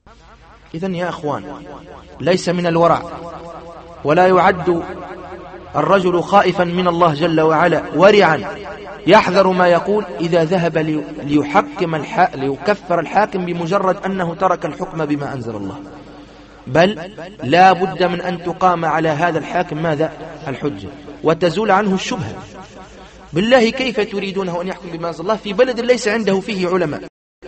إذن يا أخوان، ليس من الورع ولا يعد الرجل خائفا من الله جل وعلا ورعا يحذر ما يقول إذا ذهب ليكفر الحاكم بمجرد أنه ترك الحكم بما أنزل الله، بل لا بد من أن تقام على هذا الحاكم ماذا؟ الحجة، وتزول عنه الشبهة. بالله كيف تريدونه أن يحكم بما أنزل الله في بلد ليس عنده فيه علماء؟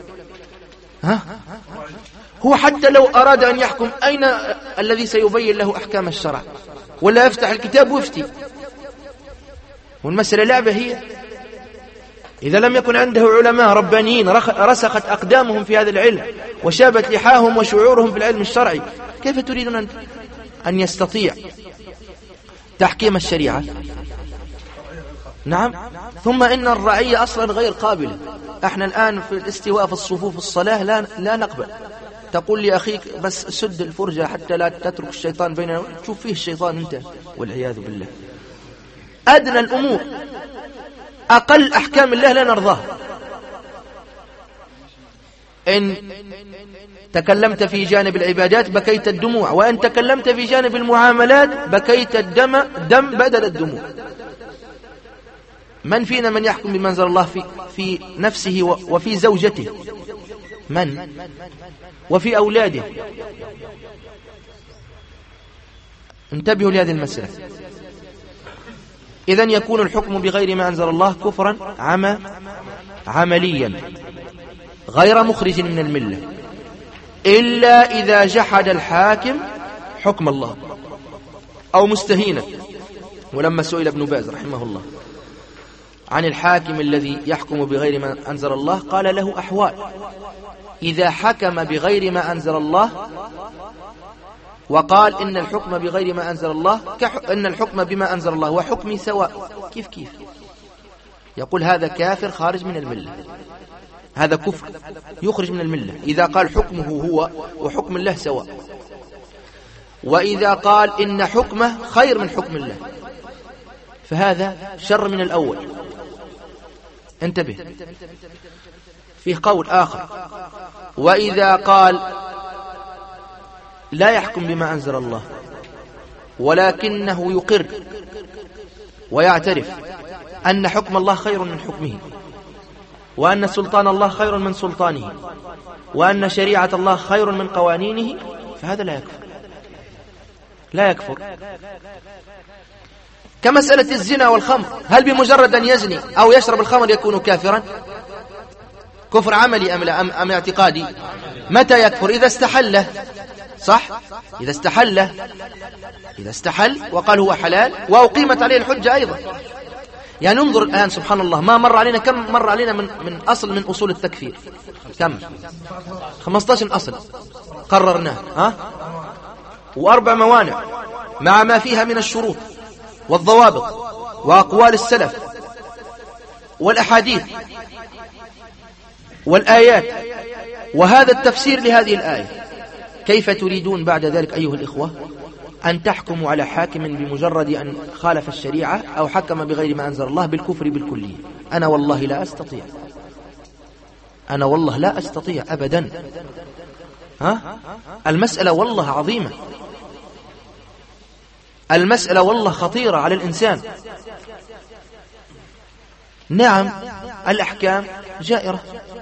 هو حتى لو أراد أن يحكم أين الذي سيبين له أحكام الشرع؟ ولا يفتح الكتاب ويفتي؟ والمسألة لعبة هي. إذا لم يكن عنده علماء ربانيين رسخت أقدامهم في هذا العلم وشابت لحاهم وشعورهم في العلم الشرعي، كيف تريدون أن يستطيع تحكيم الشريعة؟ نعم. ثم إن الرعية أصلا غير قابلة. احنا الآن في الاستواء في الصفوف الصلاة لا نقبل. تقول لأخيك بس سد الفرجة حتى لا تترك الشيطان بيننا، تشوف فيه الشيطان أنت، والعياذ بالله. أدنى الأمور، أقل أحكام الله لا نرضاها. إن تكلمت في جانب العبادات بكيت الدموع، وإن تكلمت في جانب المعاملات بكيت دم بدل الدموع. من فينا من يحكم بما أنزل الله في نفسه وفي زوجته؟ من؟ وفي أولاده؟ انتبهوا لهذه المسألة. إذن يكون الحكم بغير ما أنزل الله كفرا عمليا غير مخرج من الملة، إلا إذا جحد الحاكم حكم الله أو مستهينا. ولما سئل ابن باز رحمه الله عن الحاكم الذي يحكم بغير ما أنزل الله قال له أحوال: إذا حكم بغير ما أنزل الله وقال إن الحكم بغير ما أنزل الله إن الحكم بما أنزل الله وحكمي سواء، كيف يقول هذا كافر خارج من الملة، هذا كفر يخرج من الملة إذا قال حكمه هو وحكم الله سواء، وإذا قال إن حكمه خير من حكم الله فهذا شر من الأول. انتبه، فيه قول آخر: وإذا قال لا يحكم بما أنزل الله ولكنه يقر ويعترف أن حكم الله خير من حكمه، وأن سلطان الله خير من سلطانه، وأن شريعة الله خير من قوانينه، فهذا لا يكفر. كمسألة الزنا والخمر، هل بمجرد أن يزني أو يشرب الخمر يكون كافرا؟ كفر عملي أم اعتقادي؟ متى يكفر؟ إذا استحله، صح؟ إذا استحل وقال هو حلال وأقيمت عليه الحجة أيضا. يعني انظر الآن سبحان الله، ما مر علينا، كم مر علينا من أصل من أصول التكفير؟ كم؟ 15 أصل قررناه، و4 موانع مع ما فيها من الشروط والضوابط وأقوال السلف والأحاديث والآيات، وهذا التفسير لهذه الآية. كيف تريدون بعد ذلك أيها الإخوة أن تحكموا على حاكم بمجرد أن خالف الشريعة أو حكم بغير ما أنزل الله بالكفر بالكلية؟ أنا والله لا أستطيع أبدا. المسألة والله عظيمة، المسألة والله خطيرة على الإنسان. نعم، الأحكام جائرة،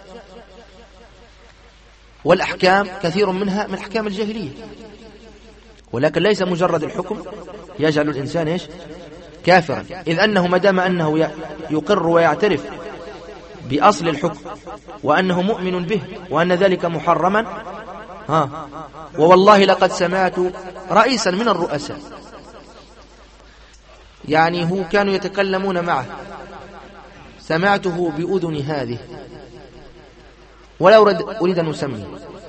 والأحكام كثير منها من أحكام الجاهلية، ولكن ليس مجرد الحكم يجعل الإنسان كافرا، إذ أنه مدام أنه يقر ويعترف بأصل الحكم وأنه مؤمن به وأن ذلك محرما. ووالله لقد سمعت رئيسا من الرؤساء، يعني هو كانوا يتكلمون معه، سمعته بأذن هذه ولا أريد أن أسمي،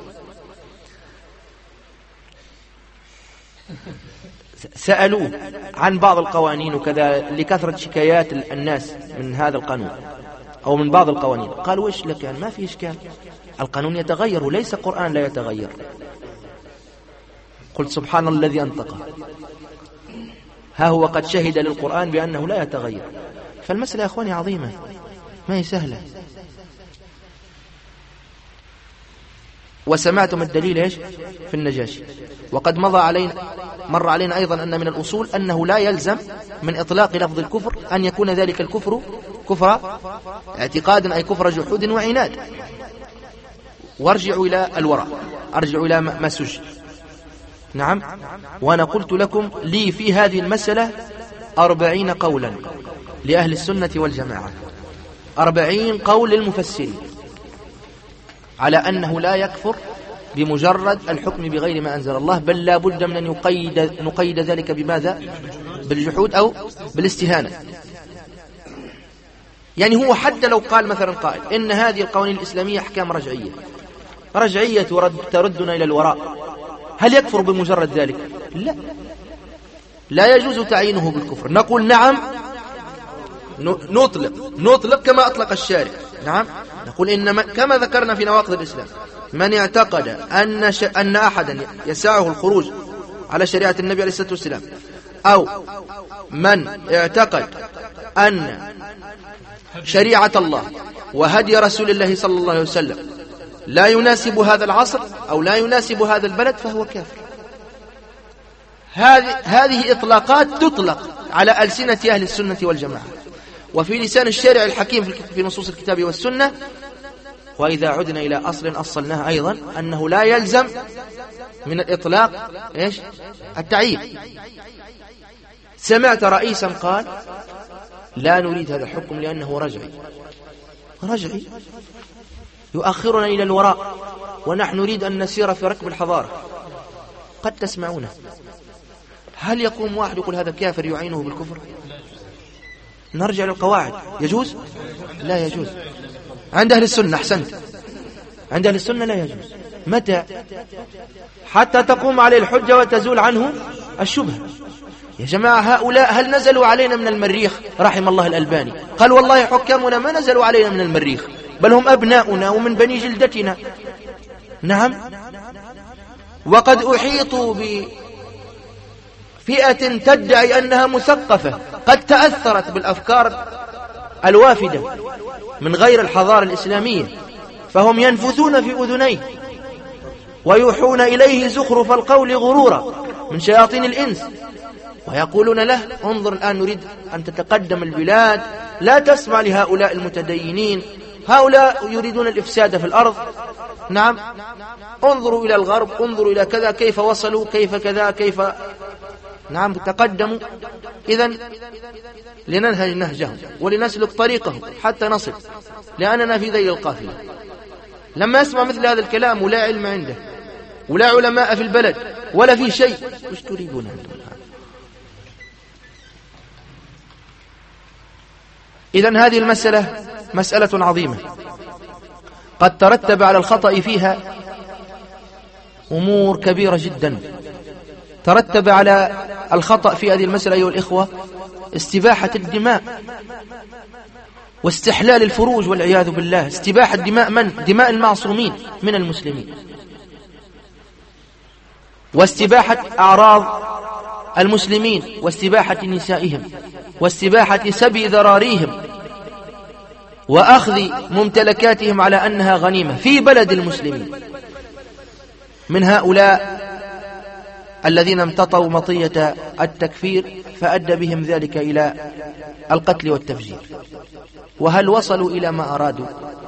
سألوه عن بعض القوانين وكذا لكثرة شكايات الناس من هذا القانون أو من بعض القوانين، قالوا إيش لك؟ يعني ما في إشكال، القانون يتغير وليس القرآن لا يتغير. قلت سبحان الذي أنطقه، ها هو قد شهد للقرآن بأنه لا يتغير. فالمسألة يا أخواني عظيمة، ما هي سهلة. وسمعتم الدليل إيش في النجاشي. وقد مر علينا أيضا أن من الأصول أنه لا يلزم من إطلاق لفظ الكفر أن يكون ذلك الكفر كفر اعتقاد، أي كفر جحود وعناد. وارجعوا إلى الوراء، أرجعوا إلى ما سجل. نعم. وأنا قلت لكم لي في هذه المسألة 40 قولا لأهل السنة والجماعة، 40 قول للمفسرين على أنه لا يكفر بمجرد الحكم بغير ما أنزل الله، بل لا بد من أن نقيد ذلك بماذا؟ بالجحود أو بالاستهانة. يعني هو حتى لو قال مثلا قائل إن هذه القوانين الإسلامية أحكام رجعية تردنا إلى الوراء، هل يكفر بمجرد ذلك؟ لا يجوز تعيينه بالكفر. نقول نعم، نطلق كما أطلق الشارع. نعم، نقول إن كما ذكرنا في نواقض الإسلام، من اعتقد أن أحدا يسعه الخروج على شريعة النبي عليه الصلاة والسلام، أو من اعتقد أن شريعة الله وهدي رسول الله صلى الله عليه وسلم لا يناسب هذا العصر أو لا يناسب هذا البلد فهو كافر. هذه إطلاقات تطلق على ألسنة أهل السنة والجماعة، وفي لسان الشارع الحكيم في نصوص الكتاب والسنة. وإذا عدنا إلى أصل أصلناه أيضا أنه لا يلزم من الإطلاق إيش؟ التعيين. سمعت رئيسا قال لا نريد هذا الحكم لأنه رجعي يؤخرنا إلى الوراء، ونحن نريد أن نسير في ركب الحضارة. قد تسمعونه. هل يقوم واحد يقول هذا كافر يعينه بالكفر؟ نرجع للقواعد. يجوز؟ لا يجوز. عند أهل السنة، أحسنت، عند أهل السنة لا يجوز. متى؟ حتى تقوم عليه الحجة وتزول عنه الشبهة. يا جماعة، هؤلاء هل نزلوا علينا من المريخ؟ رحم الله الألباني قال والله حكامنا ما نزلوا علينا من المريخ، بل هم أبناؤنا ومن بني جلدتنا. نعم. وقد أحيطوا بفئة تدعي أنها مثقفة قد تأثرت بالأفكار الوافدة من غير الحضارة الإسلامية، فهم ينفثون في أذنيه ويوحون إليه زخرف القول غرورا من شياطين الإنس، ويقولون له انظر الآن نريد أن تتقدم البلاد، لا تسمع لهؤلاء المتدينين، هؤلاء يريدون الإفساد في الأرض. نعم، انظروا إلى الغرب، انظروا إلى كذا، كيف وصلوا، كيف كذا، كيف نعم تقدموا. إذن لننهج نهجهم ولنسلك طريقهم حتى نصل، لأننا في ذيل القافلة. لما يسمع مثل هذا الكلام ولا علم عنده ولا علماء في البلد ولا في شيء، وش تريدون أنتم؟ إذن هذه المسألة مسألة عظيمة قد ترتب على الخطأ فيها أمور كبيرة جدا. ترتب على الخطأ في هذه المسألة أيها الإخوة استباحة الدماء واستحلال الفروج والعياذ بالله. استباحة دماء من؟ دماء المعصومين من المسلمين، واستباحة أعراض المسلمين، واستباحة نسائهم، واستباحة سبي ذراريهم، وأخذ ممتلكاتهم على أنها غنيمة في بلد المسلمين من هؤلاء الذين امتطوا مطية التكفير، فأدى بهم ذلك إلى القتل والتفجير. وهل وصلوا إلى ما أرادوا؟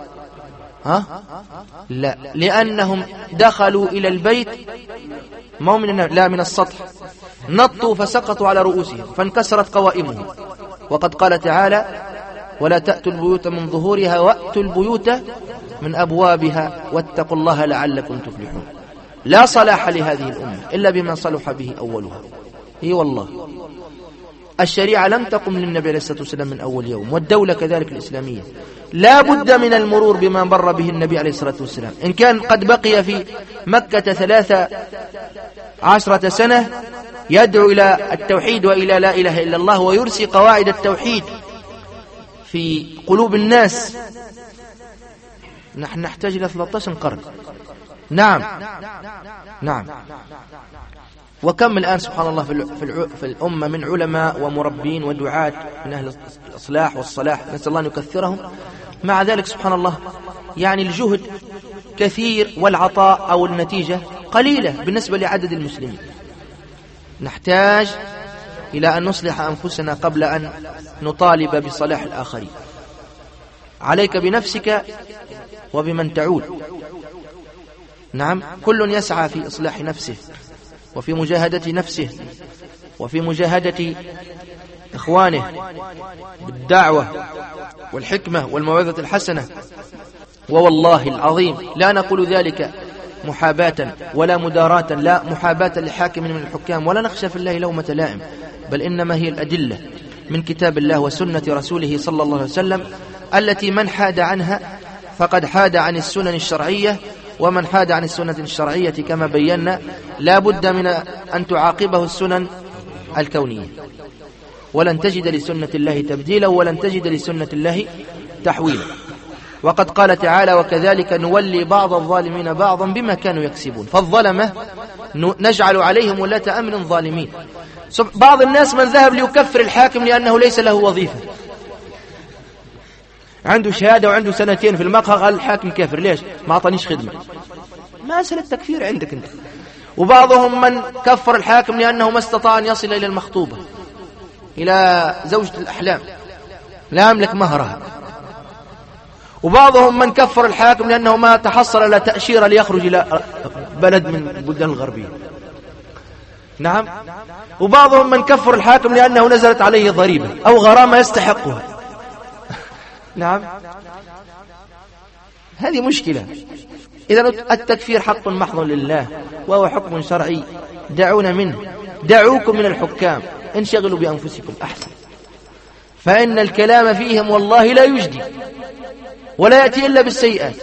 لا، لأنهم دخلوا إلى البيت لا من السطح، نطوا فسقطوا على رؤوسهم فانكسرت قوائمهم. وقد قال تعالى ولا تأتوا البيوت من ظهورها وأتوا البيوت من أبوابها واتقوا الله لعلكم تفلحون. لا صلاح لهذه الأمة إلا بما صلح به أولها. هي والله الشريعة لم تقم للنبي عليه الصلاة والسلام من أول يوم، والدولة كذلك الإسلامية لا بد من المرور بما مر به النبي عليه الصلاة والسلام. إن كان قد بقي في مكة 13 سنة يدعو إلى التوحيد وإلى لا إله إلا الله ويرسي قواعد التوحيد في قلوب الناس، نحن نحتاج إلى 13 قرن. نعم. وكم الآن سبحان الله في الأمة من علماء ومربين ودعاة من أهل الإصلاح والصلاح، نسأل الله أن يكثرهم. مع ذلك سبحان الله يعني الجهد كثير والعطاء أو النتيجة قليلة بالنسبة لعدد المسلمين. نحتاج إلى أن نصلح أنفسنا قبل أن نطالب بصلاح الآخرين. عليك بنفسك وبمن تعود. نعم، كل يسعى في إصلاح نفسه وفي مجاهدة نفسه وفي مجاهدة إخوانه بالدعوة والحكمة والموعظة الحسنة. ووالله العظيم لا نقول ذلك محاباة ولا مداراة، لا محاباة لحاكم من الحكام، ولا نخشى في الله لومة لائم، بل إنما هي الأدلة من كتاب الله وسنة رسوله صلى الله عليه وسلم التي من حاد عنها فقد حاد عن السنن الشرعية، ومن حاد عن السنة الشرعية كما بينا لا بد من أن تعاقبه السنن الكونية. ولن تجد لسنة الله تبديلا ولن تجد لسنة الله تحويلا. وقد قال تعالى: وكذلك نولي بعض الظالمين بعضا بما كانوا يكسبون. فالظلمة نجعل عليهم ولاة أمر ظالمين. بعض الناس من ذهب ليكفر الحاكم لأنه ليس له وظيفة، عنده شهادة وعنده سنتين في المقهى، قال الحاكم كافر. ليش؟ ما أعطانيش خدمة. ما أسهل التكفير عندك أنت. وبعضهم من كفر الحاكم لأنه ما استطاع أن يصل إلى المخطوبة، إلى زوجة الأحلام، لا يملك مهرها. وبعضهم من كفر الحاكم لأنه ما تحصل على تأشيرة ليخرج إلى بلد من البلدان الغربية. نعم. وبعضهم من كفر الحاكم لأنه نزلت عليه ضريبة أو غرامة يستحقها. نعم، هذه مشكلة. إذا التكفير حق محض لله وهو حكم شرعي، دعونا منه. دعوكم من الحكام، انشغلوا بأنفسكم أحسن، فإن الكلام فيهم والله لا يجدي ولا يأتي إلا بالسيئات.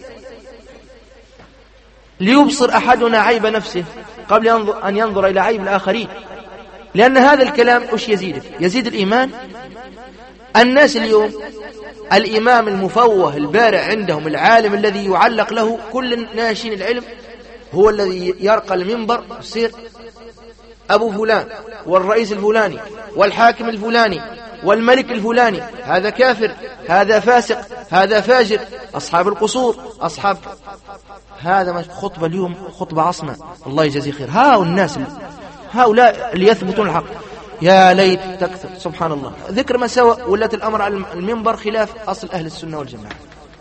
ليبصر أحدنا عيب نفسه قبل أن ينظر إلى عيب الآخرين، لأن هذا الكلام إيش يزيدك؟ يزيد الإيمان. الناس اليوم الإمام المفوه البارع عندهم، العالم الذي يعلق له كل ناشين العلم، هو الذي يرقى المنبر يصير أبو فلان والرئيس الفلاني والحاكم الفلاني والملك الفلاني، هذا كافر، هذا فاسق، هذا فاجر، أصحاب القصور، أصحاب هذا. خطبة اليوم خطبة عصمة، الله يجزي خير. هؤلاء اللي يثبتون الحق، يا ليت تكثر. سبحان الله، ذكر مساوئ ولات الأمر على المنبر خلاف أصل أهل السنة والجماعة.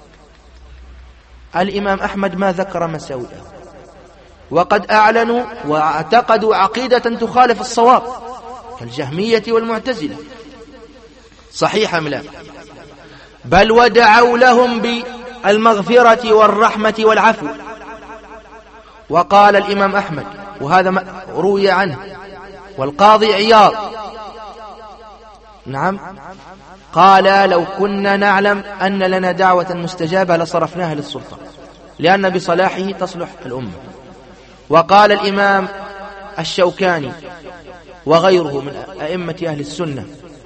الإمام أحمد ما ذكر مساوئه، وقد أعلنوا واعتقدوا عقيدة تخالف الصواب كالجهمية والمعتزلة. صحيح أم لا؟ بل ودعوا لهم بالمغفرة والرحمة والعفو. وقال الإمام أحمد، وهذا روي عنه، والقاضي عياض، نعم، قال: لو كنا نعلم أن لنا دعوة مستجابة لصرفناها للسلطان، لأن بصلاحه تصلح الأمة. وقال الإمام الشوكاني وغيره من أئمة أهل السنة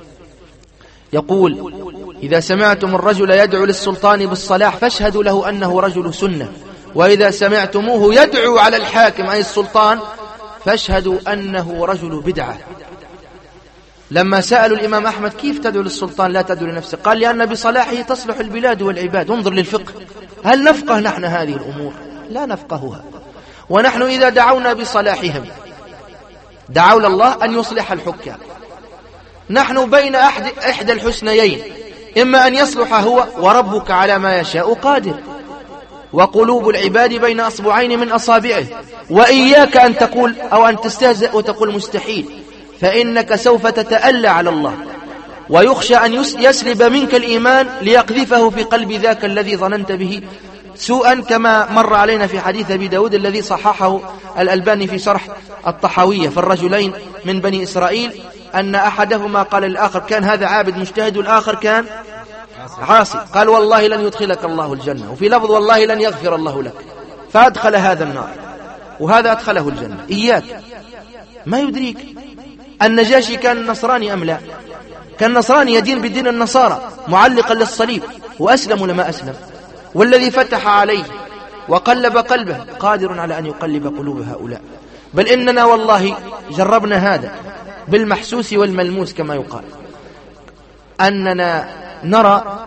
يقول: إذا سمعتم الرجل يدعو للسلطان بالصلاح فاشهدوا له أنه رجل سنة، وإذا سمعتموه يدعو على الحاكم أي السلطان فاشهدوا أنه رجل بدعة. لما سألوا الإمام أحمد: كيف تدعو للسلطان لا تدعو لنفسك؟ قال: لأن بصلاحه تصلح البلاد والعباد. انظر للفقه، هل نفقه نحن هذه الأمور؟ لا نفقهها. ونحن إذا دعونا بصلاحهم دعونا الله أن يصلح الحكام. نحن بين إحدى الحسنيين، إما أن يصلح هو وربك على ما يشاء قادر، وقلوب العباد بين أصبعين من أصابعه. وإياك أن تقول أو أن تستهزئ وتقول مستحيل، فإنك سوف تتألى على الله، ويخشى أن يسلب منك الإيمان ليقذفه في قلب ذاك الذي ظننت به سوءا، كما مر علينا في حديث أبي داود الذي صححه الألباني في شرح الطحاوية في الرجلين من بني إسرائيل، أن أحدهما قال للآخر: كان هذا عابد مجتهد، والآخر كان عاصي، قال: والله لن يدخلك الله الجنة، وفي لفظ: والله لن يغفر الله لك، فأدخل هذا النار وهذا أدخله الجنة. إياك، ما يدريك النجاشي كان نصراني أم لا؟ كان نصراني يدين بدين النصارى معلقا للصليب، وأسلم لما أسلم. والذي فتح عليه وقلب قلبه قادر على أن يقلب قلوب هؤلاء. بل إننا والله جربنا هذا بالمحسوس والملموس، كما يقال، أننا نرى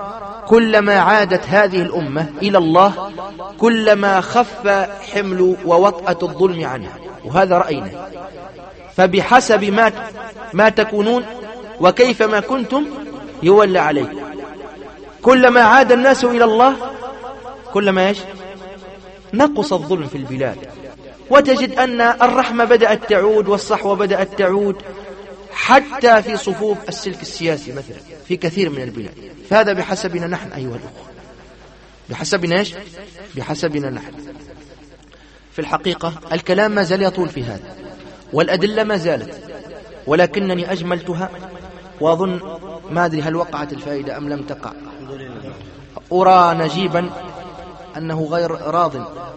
كلما عادت هذه الأمة إلى الله كلما خف حمل ووطأة الظلم عنها، وهذا رأينا. فبحسب ما تكونون وكيفما كنتم يولى عليكم. كلما عاد الناس إلى الله كلما نقص الظلم في البلاد، وتجد أن الرحمة بدأت تعود والصحوة بدأت تعود حتى في صفوف السلك السياسي مثلا في كثير من البلاد. فهذا بحسبنا نحن أيها الأخوة، بحسبنا بحسبنا نحن. في الحقيقة الكلام ما زال يطول في هذا، والأدلة ما زالت، ولكنني أجملتها، وأظن ما أدري هل وقعت الفائدة أم لم تقع. أرى نجيبا أنه غير راض.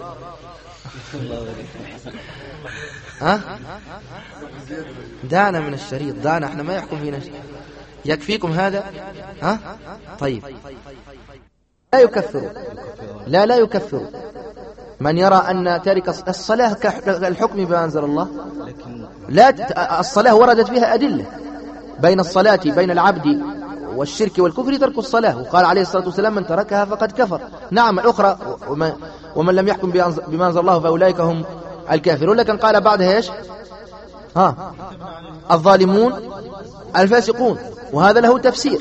دعنا من الشريط، دعنا، احنا ما يحكم فينا شيء. يكفيكم هذا؟ طيب. لا يكفر، لا يكفر من يرى أن تارك الصلاة كالحكم بما أنزل الله. لا، الصلاة وردت فيها أدلة. بين الصلاة بين العبد والشرك والكفر ترك الصلاة، وقال عليه الصلاة والسلام من تركها فقد كفر. نعم الأخرى ومن لم يحكم بما أنزل الله فأولئك هم الكافرون، لكن قال بعدها الظالمون الفاسقون، وهذا له تفسير.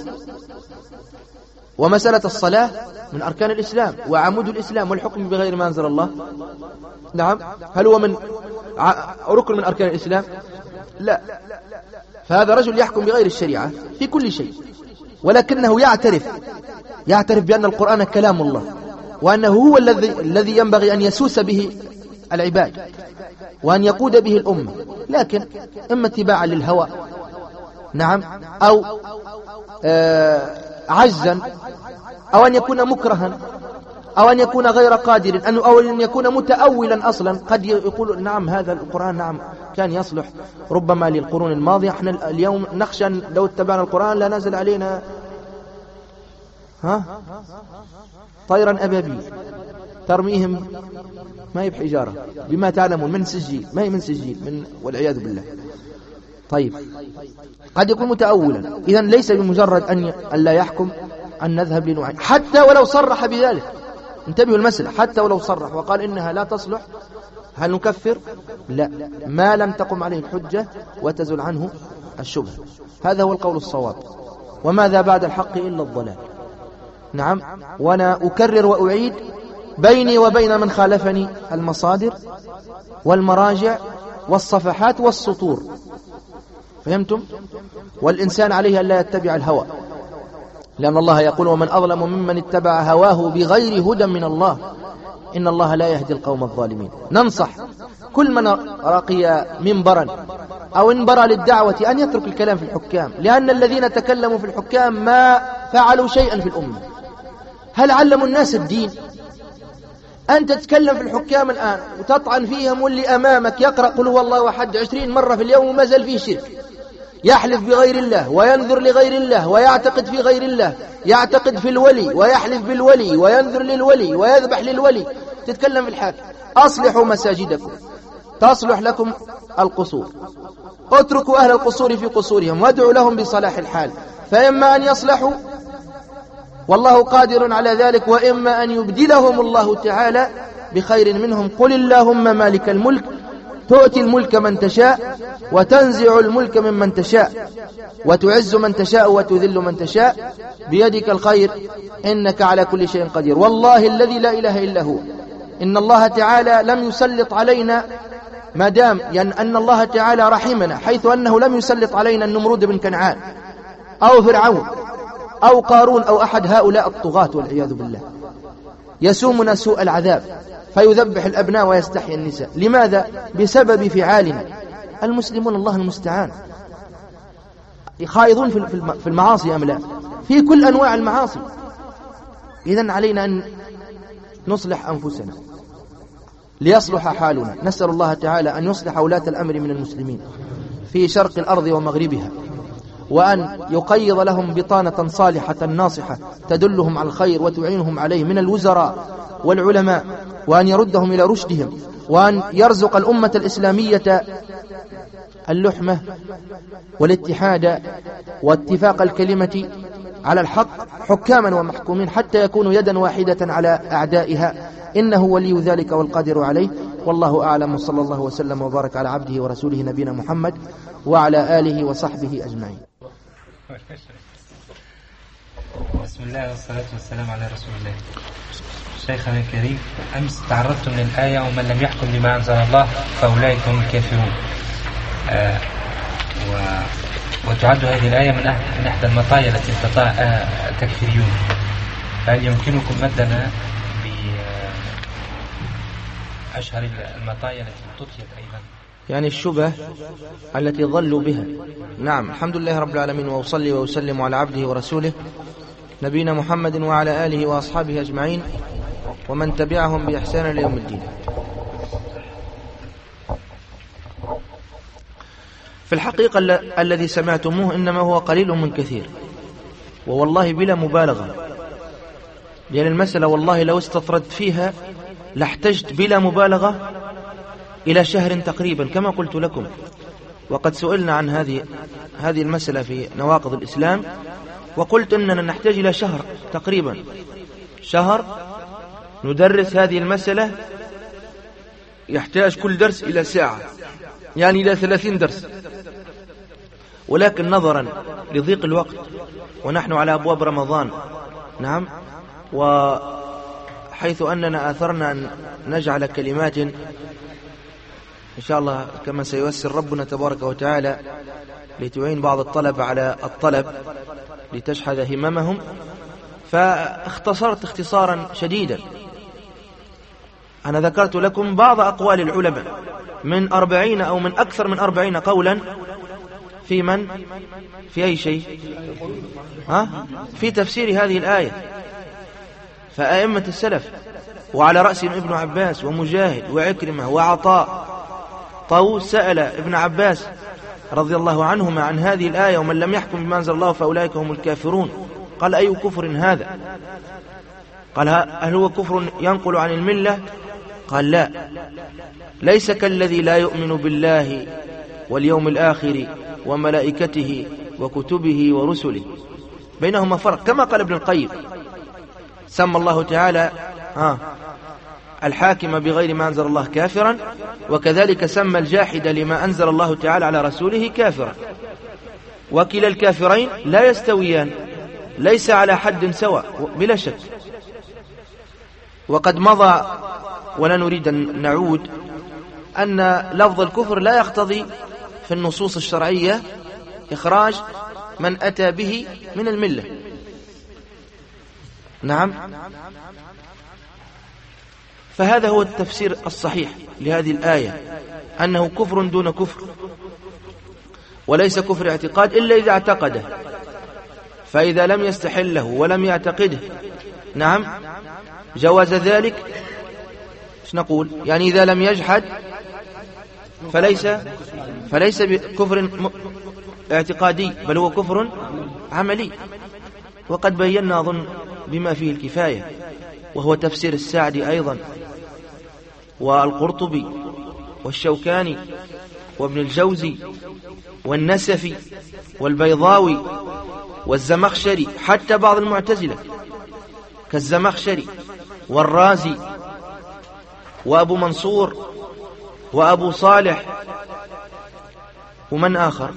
ومسألة الصلاة من أركان الإسلام وعمود الإسلام، والحكم بغير ما أنزل الله نعم هل هو من ركن من أركان الإسلام؟ لا. فهذا رجل يحكم بغير الشريعة في كل شيء، ولكنه يعترف بأن القرآن كلام الله، وأنه هو الذي ينبغي أن يسوس به العباد وأن يقود به الأمة، لكن إما اتباعا للهوى نعم، أو عجزا، أو أن يكون مكرها، أو أن يكون غير قادر، أو أن يكون متأولا أصلا. قد يقول نعم هذا القرآن نعم كان يصلح ربما للقرون الماضية، احنا اليوم نخشى لو اتبعنا القرآن لا نزل علينا طيرا أبابيل ترميهم ما هي بحجارة بما تعلمون من سجيل، ما هي من سجيل والعياذ بالله. طيب قد يكون متأولا، إذن ليس بمجرد أن لا يحكم أن نذهب لنوعين، حتى ولو صرح بذلك. انتبهوا المسألة، حتى ولو صرح وقال إنها لا تصلح هل نكفر؟ لا، ما لم تقم عليه الحجة وتزل عنه الشبهة. هذا هو القول الصواب. وماذا بعد الحق إلا الضلال. نعم، وأنا أكرر وأعيد بيني وبين من خالفني المصادر والمراجع والصفحات والسطور، فهمتم؟ والإنسان عليه أن لا يتبع الهوى، لأن الله يقول ومن أظلم ممن اتبع هواه بغير هدى من الله إن الله لا يهدي القوم الظالمين. ننصح كل من رقي منبرا أو انبر للدعوة أن يترك الكلام في الحكام، لأن الذين تكلموا في الحكام ما فعلوا شيئا في الأمة. هل علموا الناس الدين؟ أنت تتكلم في الحكام الآن وتطعن فيهم، واللي أمامك يقرأ قل هو الله أحد 20 مرة في اليوم وما زال فيه شرك، يحلف بغير الله وينذر لغير الله ويعتقد في غير الله، يعتقد في الولي ويحلف بالولي وينذر للولي ويذبح للولي. تتكلم في الحاكم. أصلحوا مساجدكم تصلح لكم القصور، اتركوا أهل القصور في قصورهم وادعوا لهم بصلاح الحال، فإما أن يصلحوا والله قادر على ذلك، وإما أن يبدلهم الله تعالى بخير منهم. قل اللهم مالك الملك تؤتي الملك من تشاء وتنزع الملك ممن تشاء وتعز من تشاء وتذل من تشاء بيدك الخير إنك على كل شيء قدير. والله الذي لا إله إلا هو إن الله تعالى لم يسلط علينا، ما دام أن الله تعالى رحمنا، حيث أنه لم يسلط علينا النمرود بن كنعان أو فرعون أو قارون أو أحد هؤلاء الطغاة والعياذ بالله يسومنا سوء العذاب فيذبح الأبناء ويستحيي النساء. لماذا؟ بسبب فعالنا. المسلمون الله المستعان خائضون في المعاصي أم لا؟ في كل أنواع المعاصي. إذن علينا أن نصلح أنفسنا ليصلح حالنا. نسأل الله تعالى أن يصلح ولاة الأمر من المسلمين في شرق الأرض ومغربها، وأن يقيض لهم بطانة صالحة ناصحة تدلهم على الخير وتعينهم عليه من الوزراء والعلماء، وأن يردهم إلى رشدهم، وأن يرزق الأمة الإسلامية اللحمة والاتحاد واتفاق الكلمة على الحق حكاما ومحكومين حتى يكونوا يدا واحدة على أعدائها، إنه ولي ذلك والقادر عليه. والله أعلم، صلى الله وسلم وبارك على عبده ورسوله نبينا محمد وعلى آله وصحبه أجمعين. بسم الله والصلاة والسلام على رسول الله. شيخنا الكريم، أمس تعرضت من الآية ومن لم يحكم بما أنزل الله فأولئك هم الكافرون، وتعد هذه الآية من إحدى المطايا التي استطاع التكفيريون، فهل يمكنكم مدنا بأشهر المطايا التي تطيت أيضا؟ يعني الشبه التي ضلوا بها. نعم، الحمد لله رب العالمين، وأصلي وأسلم على عبده ورسوله نبينا محمد وعلى آله وأصحابه أجمعين ومن تبعهم بإحسان ليوم الدين. في الحقيقة الذي سمعتموه إنما هو قليل من كثير، ووالله بلا مبالغة، لأن المسألة والله لو استطردت فيها لاحتجت بلا مبالغة إلى شهر تقريبا كما قلت لكم. وقد سئلنا عن هذه المسألة في نواقض الإسلام، وقلت أننا نحتاج إلى شهر تقريبا، شهر ندرس هذه المسألة، يحتاج كل درس إلى ساعة، يعني إلى 30 درس. ولكن نظرا لضيق الوقت ونحن على أبواب رمضان، نعم، وحيث أننا آثرنا أن نجعل كلمات إن شاء الله كما سييسر ربنا تبارك وتعالى لتعين بعض الطلبة على الطلب لتشحذ هممهم، فاختصرت اختصارا شديدا. أنا ذكرت لكم بعض أقوال العلماء من 40 أو من أكثر من 40 قولا في أي شيء في تفسير هذه الآية، فأئمة السلف وعلى رأسهم ابن عباس ومجاهد وعكرمة وعطاء. طاووس سأل ابن عباس رضي الله عنهما عن هذه الآية ومن لم يحكم بما أنزل الله فأولئك هم الكافرون، قال أي كفر هذا؟ قال هل هو كفر ينقل عن الملة؟ قال لا، ليس كالذي لا يؤمن بالله واليوم الآخر وملائكته وكتبه ورسله، بينهما فرق. كما قال ابن القيم، سمى الله تعالى الحاكم بغير ما أنزل الله كافرا، وكذلك سمى الجاحد لما أنزل الله تعالى على رسوله كافرا، وكلا الكافرين لا يستويان، ليس على حد سواء بلا شك. وقد مضى ولا نريد أن نعود أن لفظ الكفر لا يقتضي في النصوص الشرعية إخراج من أتى به من الملة. نعم، فهذا هو التفسير الصحيح لهذه الآية، أنه كفر دون كفر، وليس كفر اعتقاد إلا إذا اعتقده، فإذا لم يستحله ولم يعتقده نعم جواز ذلك. ايش نقول؟ يعني إذا لم يجحد فليس بكفر اعتقادي، بل هو كفر عملي. وقد بينا أظن بما فيه الكفاية، وهو تفسير السعدي أيضا والقرطبي والشوكاني وابن الجوزي والنسفي والبيضاوي والزمخشري، حتى بعض المعتزلة كالزمخشري والرازي وأبو منصور وأبو صالح ومن آخر،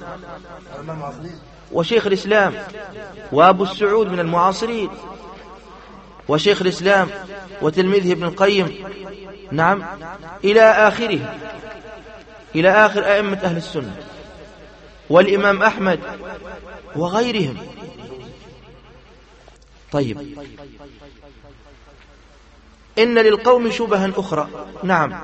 وشيخ الإسلام وأبو السعود من المعاصرين، وشيخ الإسلام وتلميذه ابن القيم، نعم، إلى آخره، إلى آخر أئمة أهل السنة والإمام أحمد وغيرهم. طيب، إن للقوم شبها أخرى، نعم،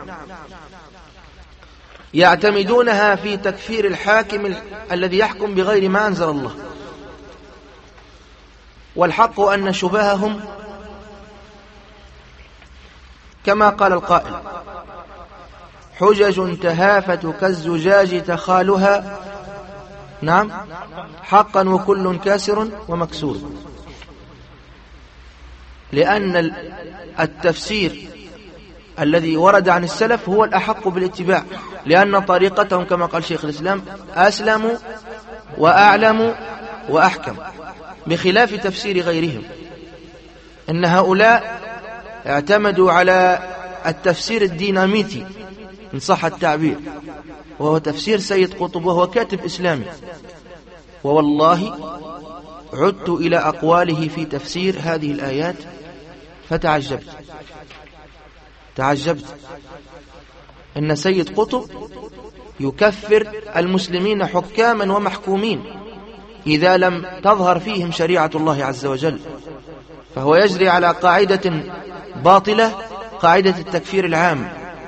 يعتمدونها في تكفير الحاكم الذي يحكم بغير ما أنزل الله. والحق أن شبههم كما قال القائل: حجج تهافت كالزجاج تخالها، نعم، حقا وكل كاسر ومكسور. لأن التفسير الذي ورد عن السلف هو الأحق بالاتباع، لأن طريقتهم كما قال شيخ الإسلام أسلم وأعلم وأحكم. بخلاف تفسير غيرهم. إن هؤلاء اعتمدوا على التفسير الديناميتي إن صح التعبير، وهو تفسير سيد قطب، وهو كاتب إسلامي. ووالله عدت إلى أقواله في تفسير هذه الآيات تعجبت إن سيد قطب يكفر المسلمين حكاما ومحكومين إذا لم تظهر فيهم شريعة الله عز وجل، فهو يجري على قاعدة باطلة، قاعدة التكفير العام،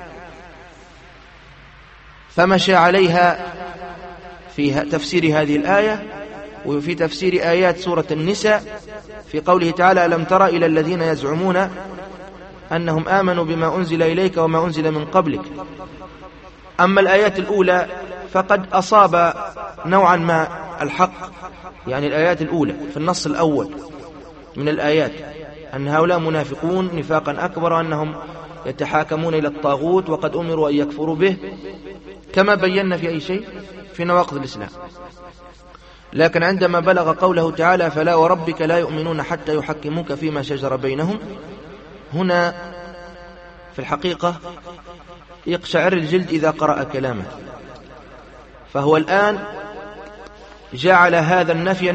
فمشى عليها في تفسير هذه الآية وفي تفسير آيات سورة النساء في قوله تعالى: ألم تر إلى الذين يزعمون أنهم آمنوا بما أنزل إليك وما أنزل من قبلك. أما الآيات الأولى فقد أصاب نوعا ما الحق، يعني الآيات الأولى في النص الأول من الآيات أن هؤلاء منافقون نفاقا أكبر، أنهم يتحاكمون إلى الطاغوت وقد أمروا أن يكفروا به، كما بينا في أي شيء في نواقض الإسلام. لكن عندما بلغ قوله تعالى: فلا وربك لا يؤمنون حتى يحكموك فيما شجر بينهم، هنا في الحقيقة يقشعر الجلد إذا قرأ كلامه. فهو الآن جعل هذا النفي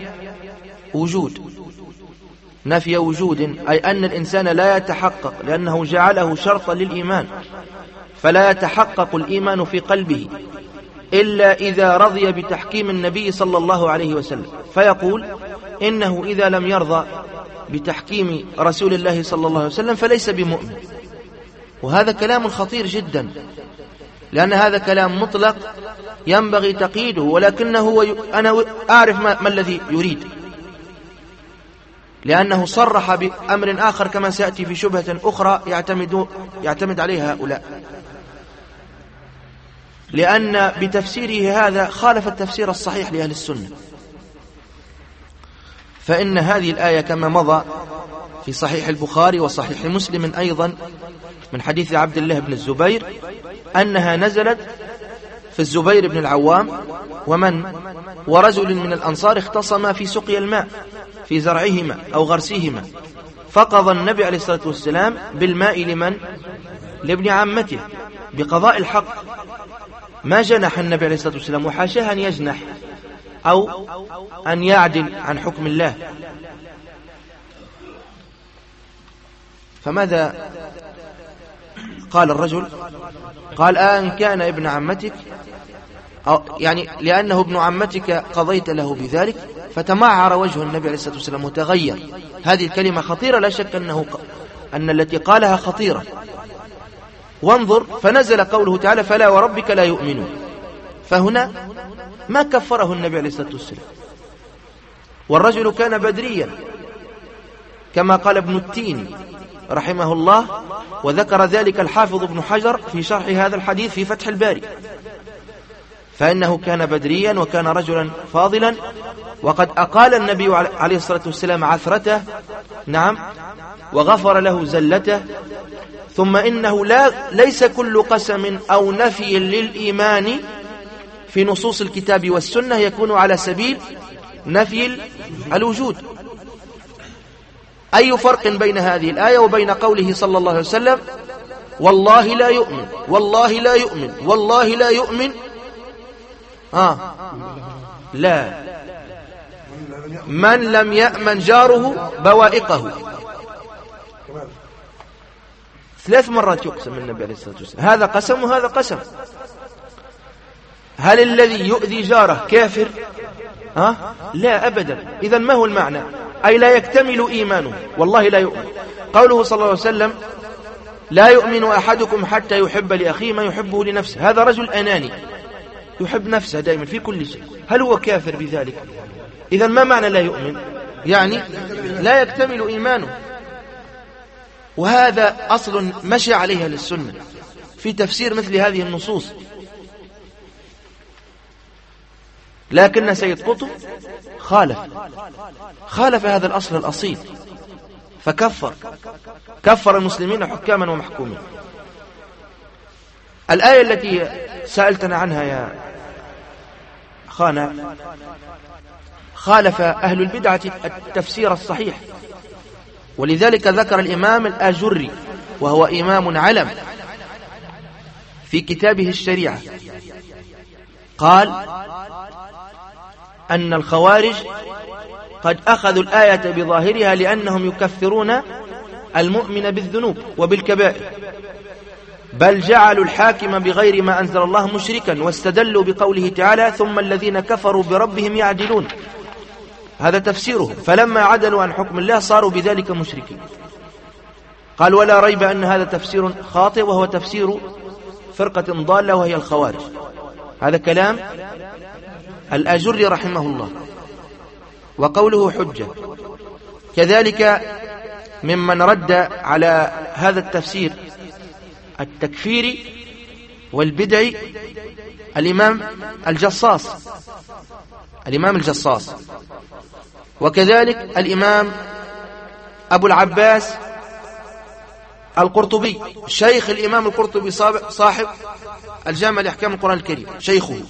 نفي وجود، أي أن الإنسان لا يتحقق، لأنه جعله شرطا للإيمان، فلا يتحقق الإيمان في قلبه إلا إذا رضي بتحكيم النبي صلى الله عليه وسلم، فيقول إنه إذا لم يرضى بتحكيم رسول الله صلى الله عليه وسلم فليس بمؤمن. وهذا كلام خطير جدا، لأن هذا كلام مطلق ينبغي تقييده، ولكنه أنا أعرف ما الذي يريد، لأنه صرح بأمر آخر كما سيأتي في شبهة أخرى يعتمد عليها هؤلاء، لأن بتفسيره هذا خالف التفسير الصحيح لأهل السنة. فإن هذه الآية كما مضى في صحيح البخاري وصحيح مسلم أيضا من حديث عبد الله بن الزبير أنها نزلت في الزبير بن العوام ورجل من الأنصار اختصما في سقي الماء في زرعهما أو غرسهما، فقضى النبي عليه الصلاة والسلام بالماء لابن عمته بقضاء الحق. ما جنح النبي عليه الصلاة والسلام، وحاشاه أن يجنح أو أن يعدل عن حكم الله. فماذا قال الرجل؟ قال: أن كان ابن عمتك، يعني لأنه ابن عمتك قضيت له بذلك، فتمعر وجه النبي عليه الصلاة والسلام وتغير. هذه الكلمة خطيرة، لا شك أن التي قالها خطيرة. وانظر، فنزل قوله تعالى: فلا وربك لا يؤمنون. فهنا ما كفره النبي عليه الصلاة والسلام، والرجل كان بدريا كما قال ابن التين رحمه الله، وذكر ذلك الحافظ ابن حجر في شرح هذا الحديث في فتح الباري، فإنه كان بدريا وكان رجلا فاضلا، وقد أقال النبي عليه الصلاة والسلام عثرته، نعم، وغفر له زلته. ثم إنه ليس كل قسم أو نفي للإيمان في نصوص الكتاب والسنة يكون على سبيل نفي الوجود. أي فرق بين هذه الآية وبين قوله صلى الله عليه وسلم: والله لا يؤمن، والله لا يؤمن، والله لا يؤمن؟ لا، من لم يأمن جاره بوائقه. 3 مرات يقسم النبي عليه الصلاة والسلام، هذا قسم وهذا قسم. هل الذي يؤذي جاره كافر؟ لا أبدا. إذن ما هو المعنى؟ أي لا يكتمل إيمانه، والله لا يؤمن. قوله صلى الله عليه وسلم: لا يؤمن أحدكم حتى يحب لأخيه ما يحبه لنفسه. هذا رجل أناني يحب نفسه دائما في كل شيء، هل هو كافر بذلك؟ إذن ما معنى لا يؤمن؟ يعني لا يكتمل إيمانه. وهذا أصل مشى عليها للسنة في تفسير مثل هذه النصوص. لكن سيد قطب خالف هذا الأصل الأصيل، كفر المسلمين حكاما ومحكومين. الآية التي سألتنا عنها يا أخانا خالف أهل البدعة التفسير الصحيح. ولذلك ذكر الإمام الآجري وهو إمام علم في كتابه الشريعة، قال أن الخوارج قد أخذوا الآية بظاهرها لأنهم يكفرون المؤمن بالذنوب وبالكبائر، بل جعلوا الحاكم بغير ما أنزل الله مشركا، واستدلوا بقوله تعالى ثم الذين كفروا بربهم يعدلون. هذا تفسيره، فلما عدلوا عن حكم الله صاروا بذلك مشركين. قال ولا ريب أن هذا تفسير خاطئ، وهو تفسير فرقة ضالة وهي الخوارج. هذا كلام الآجري رحمه الله، وقوله حجة. كذلك ممن رد على هذا التفسير التكفيري والبدعي الإمام الجصاص، وكذلك الإمام أبو العباس القرطبي، شيخ الإمام القرطبي صاحب الجامع لأحكام القرآن الكريم، شيخه.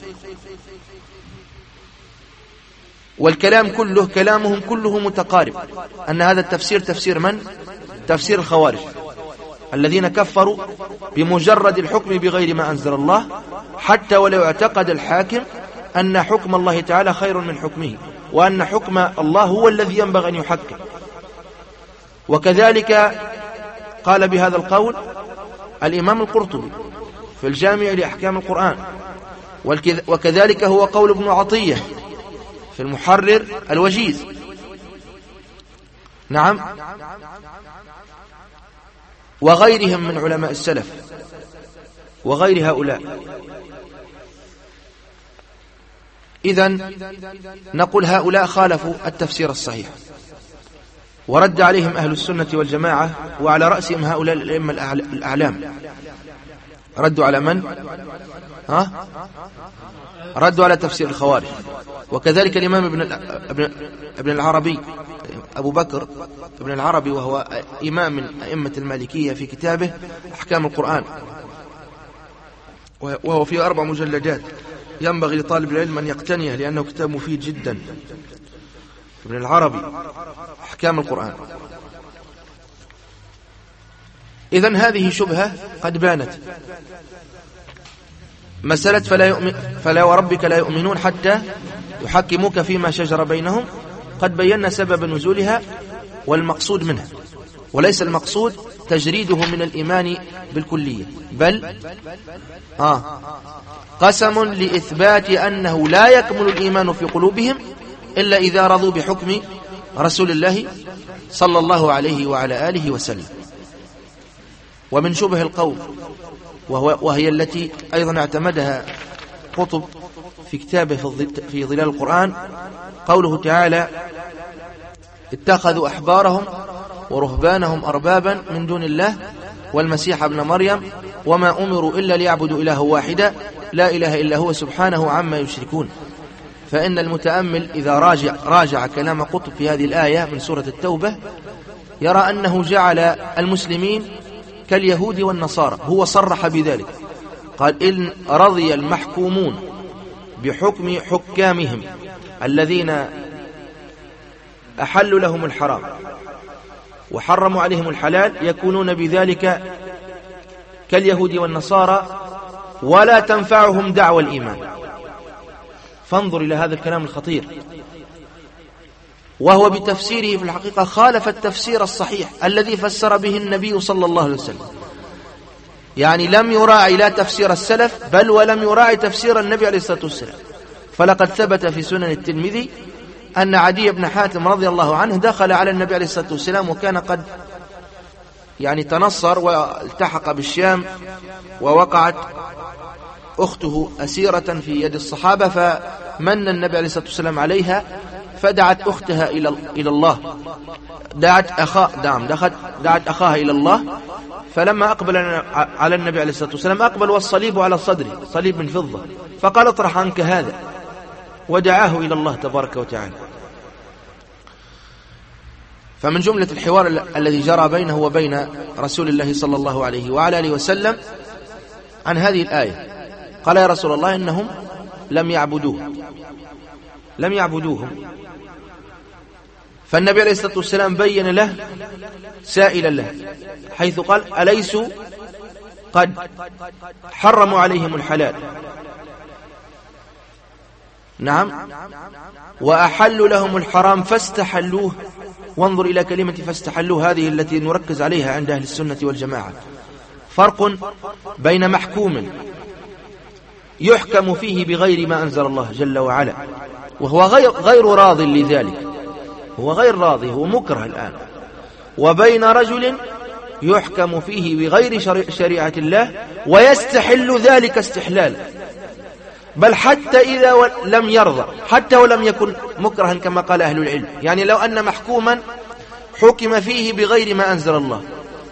والكلام كله كلامهم كله متقارب، أن هذا التفسير تفسير من؟ تفسير الخوارج الذين كفروا بمجرد الحكم بغير ما أنزل الله، حتى ولو اعتقد الحاكم أن حكم الله تعالى خير من حكمه، وأن حكم الله هو الذي ينبغي أن يحكم. وكذلك قال بهذا القول الإمام القرطبي في الجامع لأحكام القرآن، وكذلك هو قول ابن عطية في المحرر الوجيز. نعم، وغيرهم من علماء السلف وغير هؤلاء. إذن نقول هؤلاء خالفوا التفسير الصحيح، ورد عليهم أهل السنة والجماعة، وعلى رأسهم هؤلاء الأئمة الأعلام. ردوا على من؟ ردوا على تفسير الخوارج. وكذلك الإمام ابن العربي، أبو بكر ابن العربي، وهو إمام من أئمة المالكية، في كتابه أحكام القرآن، وهو فيه 4 مجلدات، ينبغي لطالب العلم أن يقتنيه لأنه كتاب مفيد جدا. ابن العربي أحكام القرآن. إذن هذه شبهة قد بانت، مسألة فلا وربك لا يؤمنون حتى يحكموك فيما شجر بينهم. قد بينا سبب نزولها والمقصود منها، وليس المقصود تجريده من الإيمان بالكلية، بل قسم لإثبات أنه لا يكمل الإيمان في قلوبهم إلا إذا رضوا بحكم رسول الله صلى الله عليه وعلى آله وسلم. ومن شبه القول، وهي التي أيضا اعتمدها قطب في كتابه في ظلال القرآن، قوله تعالى اتخذوا أحبارهم ورهبانهم أربابا من دون الله والمسيح ابن مريم وما أمروا إلا ليعبدوا إله واحدا لا إله إلا هو سبحانه عما يشركون. فإن المتأمل إذا راجع كلام قطب في هذه الآية من سورة التوبة يرى أنه جعل المسلمين كاليهود والنصارى. هو صرح بذلك، قال إن رضي المحكومون بحكم حكامهم الذين أحلوا لهم الحرام وحرموا عليهم الحلال يكونون بذلك كاليهود والنصارى ولا تنفعهم دعوى الإيمان. فانظر إلى هذا الكلام الخطير، وهو بتفسيره في الحقيقة خالف التفسير الصحيح الذي فسر به النبي صلى الله عليه وسلم. يعني لم يراعي لا تفسير السلف بل ولم يراعي تفسير النبي عليه الصلاة والسلام. فلقد ثبت في سنن الترمذي أن عدي بن حاتم رضي الله عنه دخل على النبي عليه الصلاة والسلام، وكان قد تنصر والتحق بالشام، ووقعت أخته أسيرة في يد الصحابة، فمن النبي عليه الصلاة والسلام عليها فدعت أختها إلى الله، دعت أخاها إلى الله. فلما أقبل على النبي عليه الصلاة والسلام أقبل والصليب على صدري، صليب من فضة، فقال اطرح عنك هذا، ودعاه إلى الله تبارك وتعالى. فمن جملة الحوار الذي جرى بينه وبين رسول الله صلى الله عليه وعلى آله وسلم عن هذه الآية، قال يا رسول الله إنهم لم يعبدوهم، فالنبي عليه الصلاة والسلام بين له سائلا له حيث قال أليسوا قد حرموا عليهم الحلال؟ نعم، وأحلوا لهم الحرام فاستحلوه. وانظر إلى كلمة فاستحلوه، هذه التي نركز عليها عند أهل السنة والجماعة. فرق بين محكوم يحكم فيه بغير ما أنزل الله جل وعلا وهو غير راض لذلك، هو غير راضي، هو مكره الآن، وبين رجل يحكم فيه بغير شريعة الله ويستحل ذلك استحلال، بل حتى إذا لم يرضى، حتى ولم يكن مكرها كما قال أهل العلم. يعني لو أن محكوما حكم فيه بغير ما أنزل الله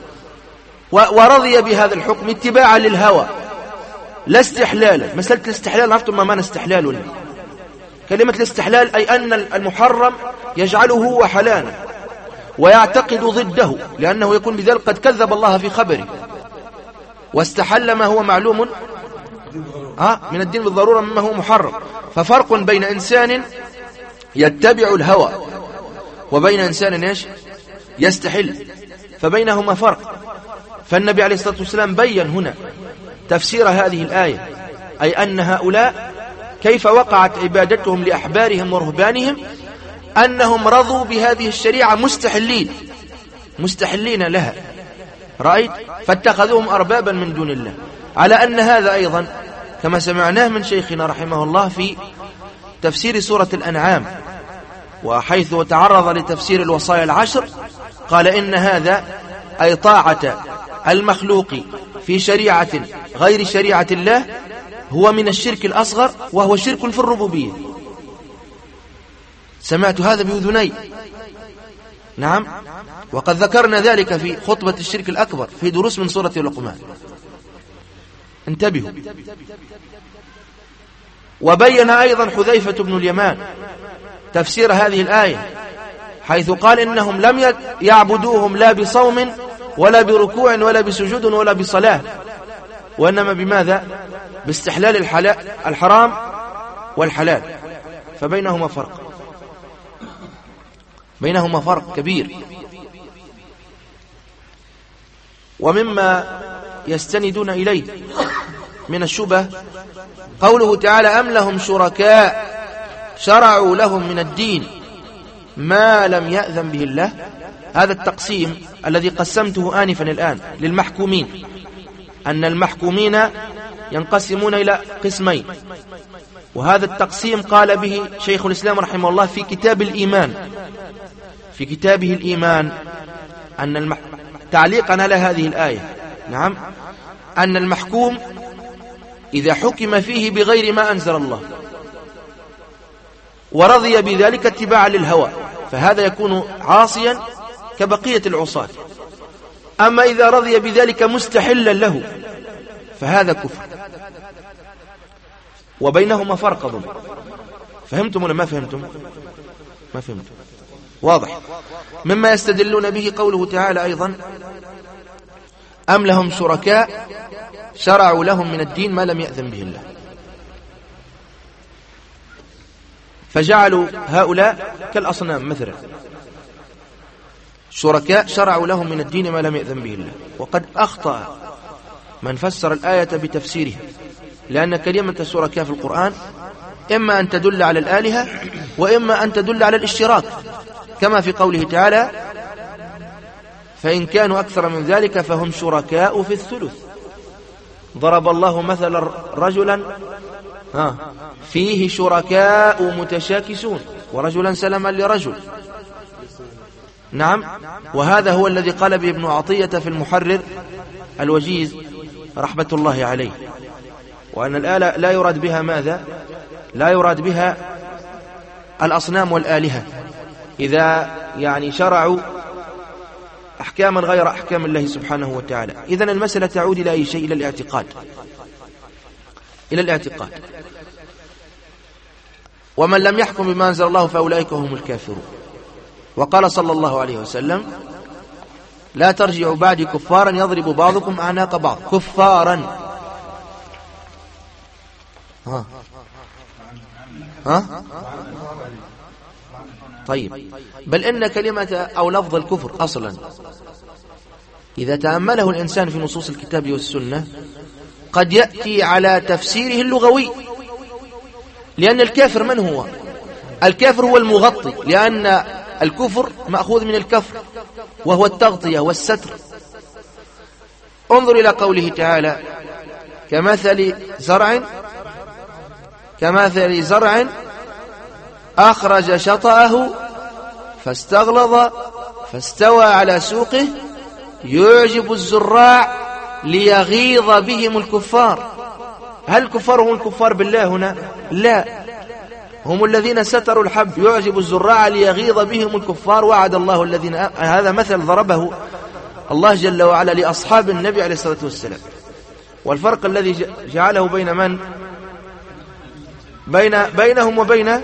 ورضي بهذا الحكم اتباعا للهوى لا استحلالا. مسألة الاستحلال عرفتم ما معنى استحلال ولا؟ كلمة الاستحلال أي أن المحرم يجعله هو حلالا ويعتقد ضده، لأنه يكون بذلك قد كذب الله في خبره، واستحل ما هو معلوم من الدين بالضرورة مما هو محرم. ففرق بين إنسان يتبع الهوى وبين إنسان يستحل، فبينهما فرق. فالنبي عليه الصلاة والسلام بين هنا تفسير هذه الآية، أي أن هؤلاء كيف وقعت عبادتهم لأحبارهم ورهبانهم، أنهم رضوا بهذه الشريعة مستحلين لها، رأيت؟ فاتخذوهم أربابا من دون الله. على أن هذا أيضا كما سمعناه من شيخنا رحمه الله في تفسير سورة الأنعام، وحيث تعرض لتفسير الوصايا العشر قال إن هذا أي طاعة المخلوق في شريعة غير شريعة الله هو من الشرك الأصغر، وهو شرك في الربوبية. سمعت هذا بأذني، نعم، وقد ذكرنا ذلك في خطبة الشرك الأكبر في دروس من سورة لقمان. انتبهوا. وبين أيضا حذيفة بن اليمان تفسير هذه الآية حيث قال إنهم لم يعبدوهم لا بصوم ولا بركوع ولا بسجود ولا بصلاة، وإنما بماذا؟ باستحلال الحرام والحلال. فبينهما فرق كبير. ومما يستندون إليه من الشبه قوله تعالى أم لهم شركاء شرعوا لهم من الدين ما لم يأذن به الله. هذا التقسيم الذي قسمته آنفا الآن للمحكومين، أن المحكومين ينقسمون إلى قسمين، وهذا التقسيم قال به شيخ الإسلام رحمه الله في كتابه الإيمان أن تعليقا على هذه الآية، نعم، أن المحكوم إذا حكم فيه بغير ما أنزل الله ورضي بذلك اتباعا للهوى فهذا يكون عاصيا كبقية العصاة. أما إذا رضي بذلك مستحلا له فهذا كفر. وبينهما فرق أظن. فهمتم ولا ما فهمتم؟ ما فهمتم. واضح. مما يستدلون به قوله تعالى أيضا أم لهم شركاء شرعوا لهم من الدين ما لم يأذن به الله، فجعلوا هؤلاء كالأصنام مثلا، شركاء شرعوا لهم من الدين ما لم يأذن به الله. وقد أخطأ من فسر الآية بتفسيره، لأن كلمة الشركاء في القرآن إما أن تدل على الآلهة وإما أن تدل على الاشتراك، كما في قوله تعالى فإن كانوا أكثر من ذلك فهم شركاء في الثلث. ضرب الله مثلا رجلا فيه شركاء متشاكسون ورجلا سلما لرجل، نعم. وهذا هو الذي قال به ابن عطية في المحرر الوجيز رحمة الله عليه، وأن الآلة لا يراد بها ماذا؟ لا يراد بها الأصنام والآلهة إذا يعني شرعوا أحكاما غير أحكام الله سبحانه وتعالى. إذن المسألة تعود إلى أي شيء؟ إلى الاعتقاد. ومن لم يحكم بما أنزل الله فأولئك هم الكافرون. وقال صلى الله عليه وسلم لا ترجعوا بعدي كفارا يضرب بعضكم أعناق بعض. كفارا طيب، بل إن كلمة أو لفظ الكفر أصلا إذا تأمله الإنسان في نصوص الكتاب والسنة قد يأتي على تفسيره اللغوي، لأن الكافر من هو؟ الكافر هو المغطي، لأن الكفر مأخوذ من الكفر وهو التغطية والستر. انظر إلى قوله تعالى: كمثل زرع أخرج شطأه فاستغلظ فاستوى على سوقه يعجب الزراع ليغيظ بهم الكفار. هل الكفار هم الكفار بالله هنا؟ لا، هم الذين ستروا الحب. يعجب الزراع ليغيظ بهم الكفار. وعد الله الذين هذا مثل ضربه الله جل وعلا لأصحاب النبي عليه الصلاة والسلام. والفرق الذي جعله بين من؟ بينهم وبين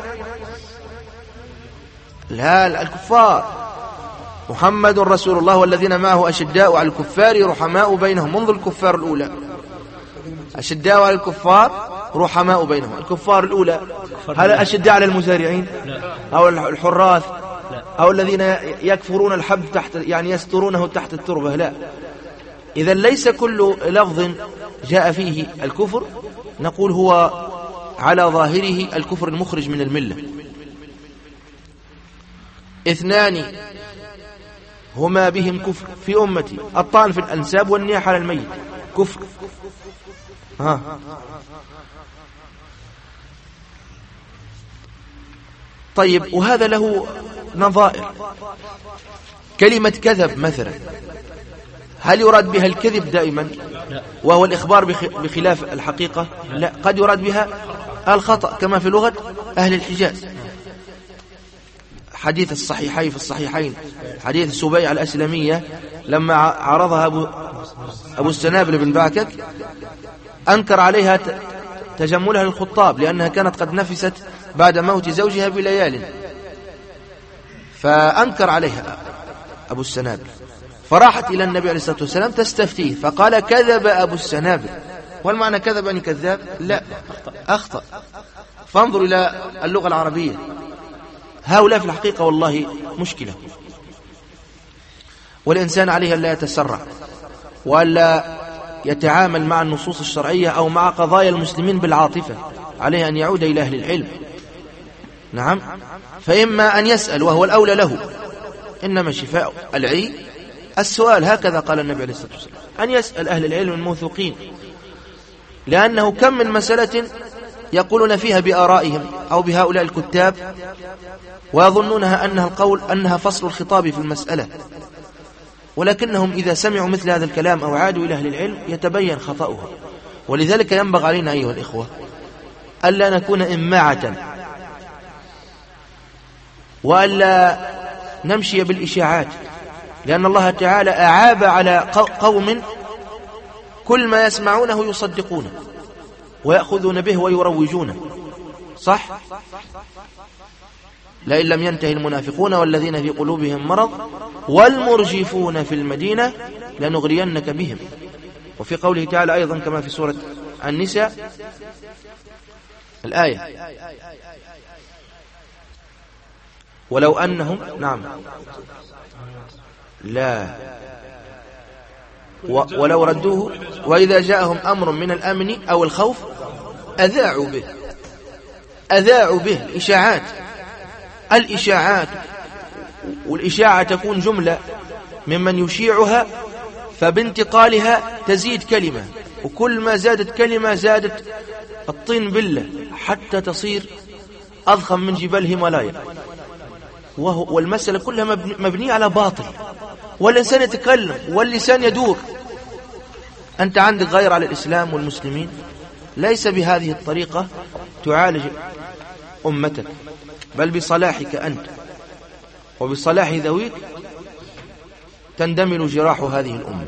الكفار. محمد رسول الله والذين معه أشداء على الكفار رحماء بينهم. انظر الكفار الأولى، أشداء على الكفار رحماء بينهم. الكفار الأولى هل أشداء على المزارعين أو الحراث أو الذين يكفرون الحب تحت، يعني يسترونه تحت التربة؟ لا. إذا ليس كل لفظ جاء فيه الكفر نقول هو على ظاهره الكفر المخرج من الملة. اثنان هما بهم كفر في أمتي: الطعن في الأنساب والنياحة على الميت، كفر. طيب، وهذا له نظائر. كلمة كذب مثلا، هل يراد بها الكذب دائما وهو الإخبار بخلاف الحقيقة؟ لا، قد يراد بها الخطأ كما في لغة أهل الحجاز. حديث الصحيحين في الصحيحين حديث سبيعة الأسلمية لما عرضها أبو السنابل بن باكك أنكر عليها تجملها للخطاب، لأنها كانت قد نفست بعد موت زوجها بليال، فأنكر عليها أبو السنابل، فراحت إلى النبي عليه الصلاة والسلام تستفتيه، فقال: كذب أبو السنابل. والمعنى كذب أن كذاب؟ لا، أخطأ. فانظر إلى اللغة العربية. هؤلاء في الحقيقة والله مشكلة، والإنسان عليه أن لا يتسرع وألا يتعامل مع النصوص الشرعية أو مع قضايا المسلمين بالعاطفة، عليه أن يعود إلى أهل العلم. نعم، فإما أن يسأل وهو الأولى له، إنما شفاء العي السؤال، هكذا قال النبي عليه الصلاة والسلام، أن يسأل أهل العلم الموثوقين، لأنه كم من مسألة يقولون فيها بآرائهم أو بهؤلاء الكتاب ويظنونها أنها فصل الخطاب في المسألة، ولكنهم إذا سمعوا مثل هذا الكلام أو عادوا إلى أهل العلم يتبين خطأها. ولذلك ينبغي علينا أيها الإخوة ألا نكون إماعة، وألا نمشي بالإشاعات، لأن الله تعالى أعاب على قوم كل ما يسمعونه يصدقونه ويأخذون به ويروجونه. صح؟ لئن لم ينتهي المنافقون والذين في قلوبهم مرض والمرجفون في المدينة لنغرينك بهم. وفي قوله تعالى أيضا كما في سورة النساء الآية: ولو أنهم ولو ردوه وإذا جاءهم أمر من الأمن أو الخوف أذاعوا به. الإشاعات والإشاعة تكون جملة ممن يشيعها، فبانتقالها تزيد كلمة، وكل ما زادت كلمة زادت الطين بلة حتى تصير أضخم من جبال هيمالايا. والمسألة كلها مبنية على باطل، والإنسان يتكلم واللسان يدور. أنت عندك غير على الإسلام والمسلمين، ليس بهذه الطريقة تعالج أمتك، بل بصلاحك أنت وبصلاح ذويك تندمل جراح هذه الأمة.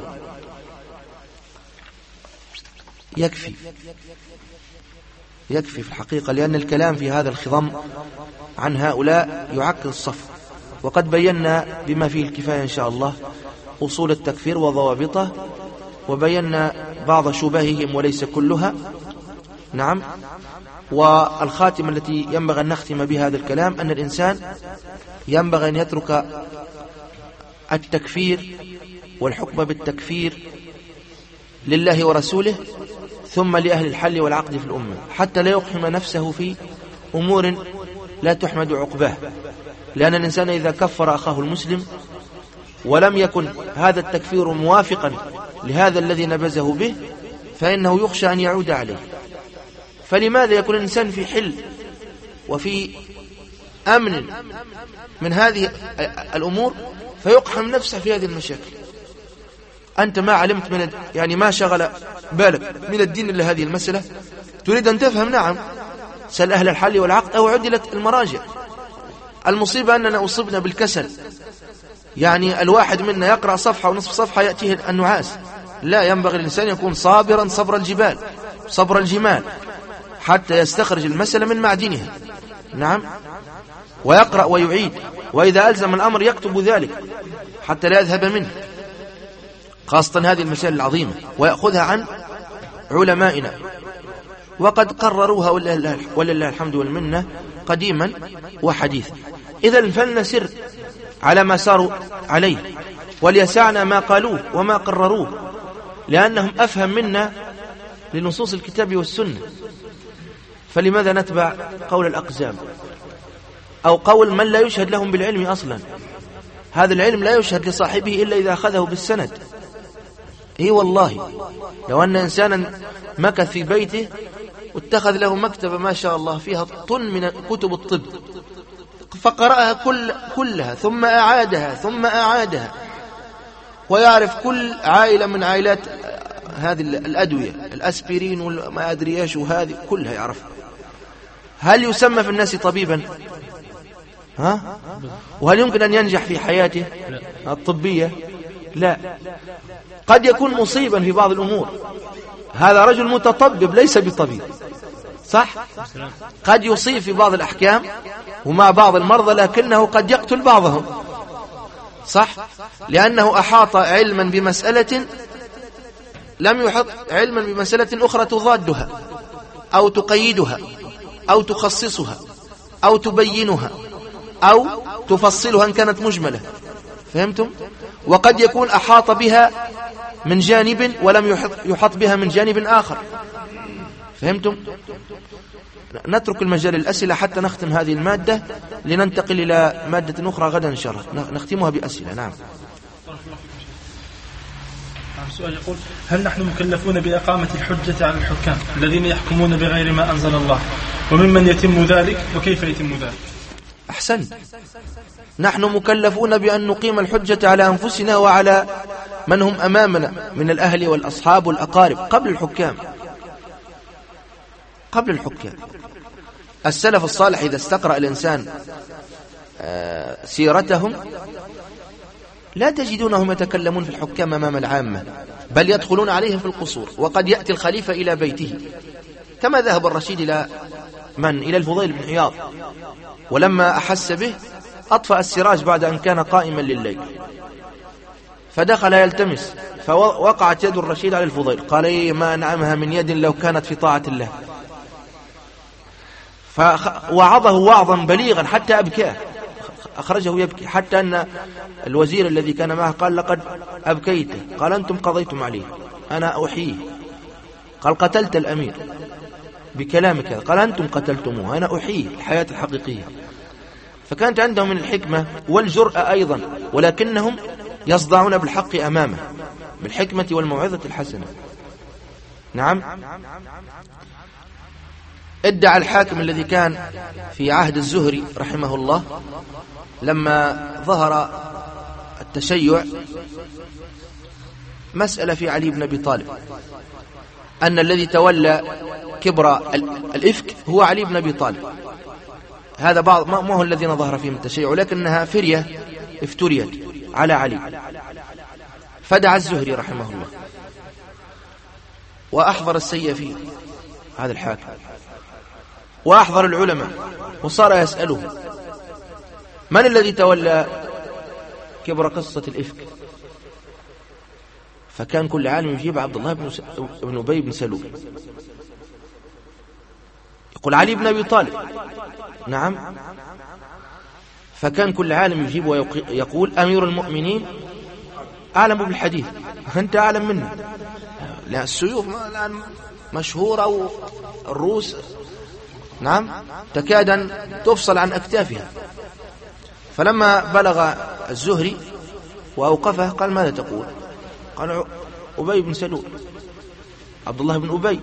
يكفي في الحقيقة، لأن الكلام في هذا الخضم عن هؤلاء يعكر الصف، وقد بينا بما فيه الكفاية إن شاء الله أصول التكفير وضوابطه، وبينا بعض شبههم وليس كلها. نعم. والخاتمة التي ينبغي أن نختم بها هذا الكلام أن الإنسان ينبغي أن يترك التكفير والحكم بالتكفير لله ورسوله ثم لأهل الحل والعقد في الأمة، حتى لا يقحم نفسه في أمور لا تحمد عقباه. لأن الإنسان إذا كفر أخاه المسلم ولم يكن هذا التكفير موافقا لهذا الذي نبذه به فإنه يخشى أن يعود عليه. فلماذا يكون الإنسان في حل وفي أمن من هذه الأمور فيقحم نفسه في هذه المشاكل؟ أنت ما علمت من يعني ما شغل بالك من الدين إلا هذه المسألة، تريد أن تفهم، نعم، سأل أهل الحل والعقد أو عدلت المراجع. المصيبة أننا أصبنا بالكسل، يعني الواحد منا يقرأ صفحة ونصف صفحة يأتيه النعاس. لا، ينبغي الإنسان يكون صابرا صبر الجبال صبر الجمال حتى يستخرج المسألة من معدنها، نعم، ويقرأ ويعيد، وإذا ألزم الأمر يكتب ذلك حتى لا يذهب منه، خاصة هذه المسائل العظيمة، ويأخذها عن علمائنا وقد قرروها ولله الحمد والمنة قديما وحديثا. إذن فلنسر على ما ساروا عليه وليسعنا ما قالوه وما قرروه، لأنهم أفهم منا لنصوص الكتاب والسنة. فلماذا نتبع قول الأقزام أو قول من لا يشهد لهم بالعلم أصلا؟ هذا العلم لا يشهد لصاحبه إلا إذا أخذه بالسند. إيه والله، لو أن إنسانا مكث في بيته واتخذ له مكتبة ما شاء الله فيها طن من كتب الطب فقرأها كلها ثم أعادها ويعرف كل عائلة من عائلات هذه الأدوية، الأسبرين وما أدري إيش، وهذه كلها يعرفها، هل يسمى في الناس طبيبا؟ ها؟ وهل يمكن أن ينجح في حياته الطبية؟ لا. قد يكون مصيبا في بعض الأمور، هذا رجل متطبب ليس بطبيب، صح؟ قد يصيب في بعض الأحكام ومع بعض المرضى لكنه قد يقتل بعضهم، صح؟ لأنه أحاط علما بمسألة لم يحط علما بمسألة أخرى تضادها أو تقيدها أو تخصصها أو تبينها أو تفصلها إن كانت مجملة. فهمتم؟ وقد يكون أحاط بها من جانب ولم يحط بها من جانب آخر. فهمتم؟ نترك المجال للأسئلة حتى نختم هذه المادة لننتقل إلى مادة أخرى غدا إن شاء الله نختمها بأسئلة. نعم. سؤال يقول: هل نحن مكلفون بإقامة الحجة على الحكام الذين يحكمون بغير ما أنزل الله، وممن يتم ذلك وكيف يتم ذلك؟ أحسن، نحن مكلفون بأن نقيم الحجة على أنفسنا وعلى من هم أمامنا من الأهل والأصحاب والأقارب قبل الحكام. السلف الصالح إذا استقرأ الإنسان سيرتهم لا تجدونهم يتكلمون في الحكام أمام العامة، بل يدخلون عليهم في القصور، وقد يأتي الخليفة إلى بيته، كما ذهب الرشيد إلى الفضيل بن عياض، ولما أحس به أطفأ السراج بعد أن كان قائما لليل، فدخل يلتمس، فوقعت يد الرشيد على الفضيل، قال: إيه ما أنعمها من يد لو كانت في طاعة الله. فوعظه وعظا بليغا حتى أبكاه، أخرجه يبكي، حتى أن الوزير الذي كان معه قال: لقد أبكيته. قال: أنتم قضيتم عليه، أنا أحييه. قال: قتلت الأمير بكلامك. قال: أنتم قتلتموه، أنا أحييه الحياة الحقيقية. فكانت عندهم من الحكمة والجرأة أيضا، ولكنهم يصدعون بالحق أمامه بالحكمة والموعظة الحسنة. نعم. ادعى الحاكم الذي كان في عهد الزهري رحمه الله لما ظهر التشيع مسألة في علي بن أبي طالب، أن الذي تولى كبر الإفك هو علي بن أبي طالب. هذا بعض ما هو الذين ظهر فيهم التشيع، ولكنها فرية افتريت على علي. فدعا الزهري رحمه الله وأحضر السيفي هذا الحاكم وأحضر العلماء، وصار يسأله: من الذي تولى كبر قصة الإفك؟ فكان كل عالم يجيب: عبد الله بن أبي بن سلول. قل علي بن أبي طالب. نعم. فكان كل عالم يجيب ويقول أمير المؤمنين أعلم بالحديث، أنت أعلم منه. لا السيوف الآن مشهورة والرؤوس نعم تكاد أن تفصل عن أكتافها. فلما بلغ الزهري وأوقفه قال ماذا تقول؟ قال أبي بن سلول، عبد الله بن أبي.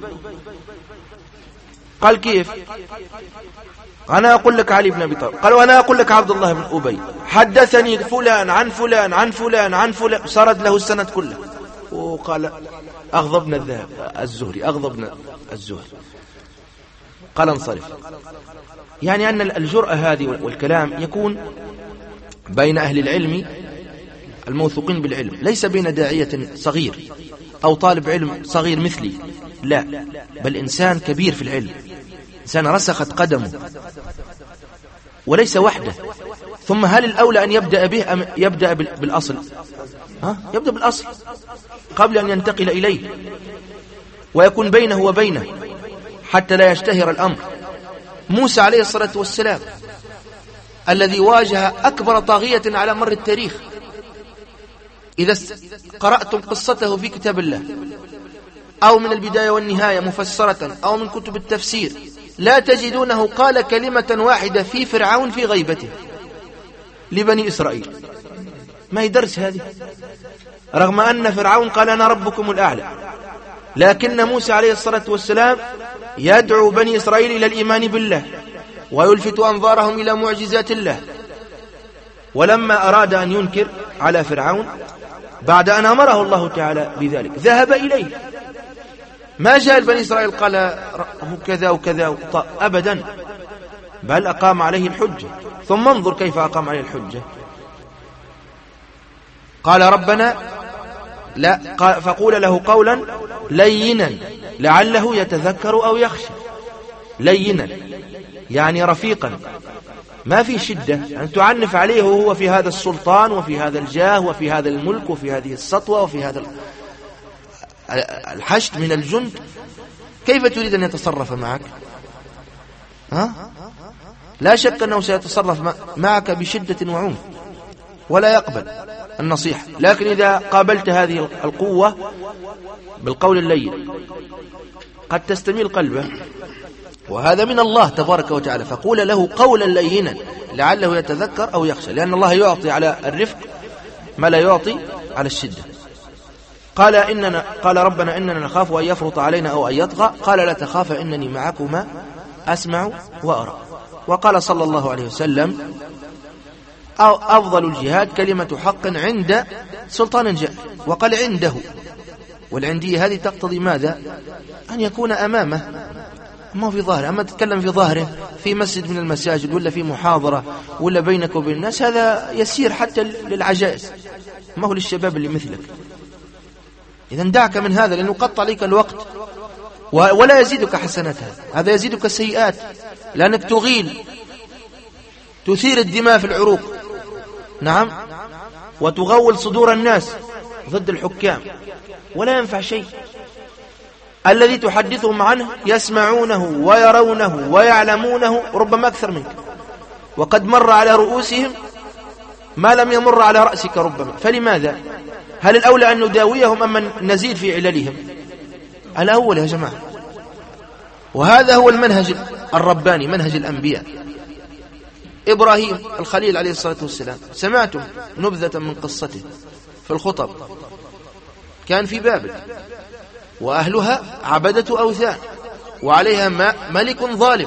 قال كيف؟ أنا أقول لك علي بن أبي طالب. قال وأنا أقول لك عبد الله بن أبي. حدثني فلان عن فلان عن فلان عن فلان، سرد له السند كله. وقال أغضبنا الذهب الزهري، أغضبنا الزهري. قال انصرف. يعني أن الجرأة هذه والكلام يكون بين أهل العلم الموثوقين بالعلم، ليس بين داعية صغير أو طالب علم صغير مثلي، لا، بل إنسان كبير في العلم، إنسان رسخت قدمه وليس وحده. ثم هل الأولى أن يبدأ به أم يبدأ بالأصل؟ يبدأ بالأصل قبل أن ينتقل إليه، ويكون بينه وبينه حتى لا يشتهر الأمر. موسى عليه الصلاة والسلام الذي واجه أكبر طاغية على مر التاريخ، إذا قرأتم قصته في كتاب الله أو من البداية والنهاية مفسرة أو من كتب التفسير، لا تجدونه قال كلمة واحدة في فرعون في غيبته لبني إسرائيل. ما هي درس هذه؟ رغم أن فرعون قال أنا ربكم الأعلى، لكن موسى عليه الصلاة والسلام يدعو بني إسرائيل إلى الإيمان بالله ويلفت أنظارهم إلى معجزات الله. ولما أراد أن ينكر على فرعون بعد أن أمره الله تعالى بذلك ذهب إليه، ما جاء بني إسرائيل قال كذا وكذا أبدا، بل أقام عليه الحجة. ثم انظر كيف أقام عليه الحجة. قال ربنا لا فقول له قولا لينا لعله يتذكر أو يخشى. لينا يعني رفيقا، ما في شدة يعني تعنف عليه وهو في هذا السلطان وفي هذا الجاه وفي هذا الملك وفي هذه السطوة وفي هذا الحشد من الجند. كيف تريد أن يتصرف معك؟ لا شك أنه سيتصرف معك بشدة وعنف ولا يقبل النصيحة. لكن إذا قابلت هذه القوة بالقول اللين قد تستميل قلبه، وهذا من الله تبارك وتعالى. فقول له قولا لينا لعله يتذكر أو يخشى، لأن الله يعطي على الرفق ما لا يعطي على الشدة. قال ربنا إننا نخاف أن يفرط علينا أو أن يطغى. قال لا تخاف إنني معكما أسمع وأرى. وقال صلى الله عليه وسلم أفضل الجهاد كلمة حق عند سلطان جائر. وقال عنده، والعندية هذه تقتضي ماذا؟ أن يكون أمامه ما في ظاهره. أما تتكلم في ظاهره في مسجد من المساجد ولا في محاضرة ولا بينك وبين الناس، هذا يسير حتى للعجائز، ما هو للشباب اللي مثلك. إذن دعك من هذا، لأنه قطع عليك الوقت ولا يزيدك حسنات، هذا يزيدك سيئات، لأنك تغيل تثير الدماء في العروق، نعم، وتغول صدور الناس ضد الحكام، ولا ينفع شيء. الذي تحدثهم عنه يسمعونه ويرونه ويعلمونه ربما أكثر منك، وقد مر على رؤوسهم ما لم يمر على رأسك ربما. فلماذا؟ هل الأولى أن نداويهم أم نزيد في عللهم؟ الأول يا جماعة. وهذا هو المنهج الرباني، منهج الأنبياء. إبراهيم الخليل عليه الصلاة والسلام، سمعتم نبذة من قصته في الخطب. كان في بابل وأهلها عبدة أوثان، وعليها ملك ظالم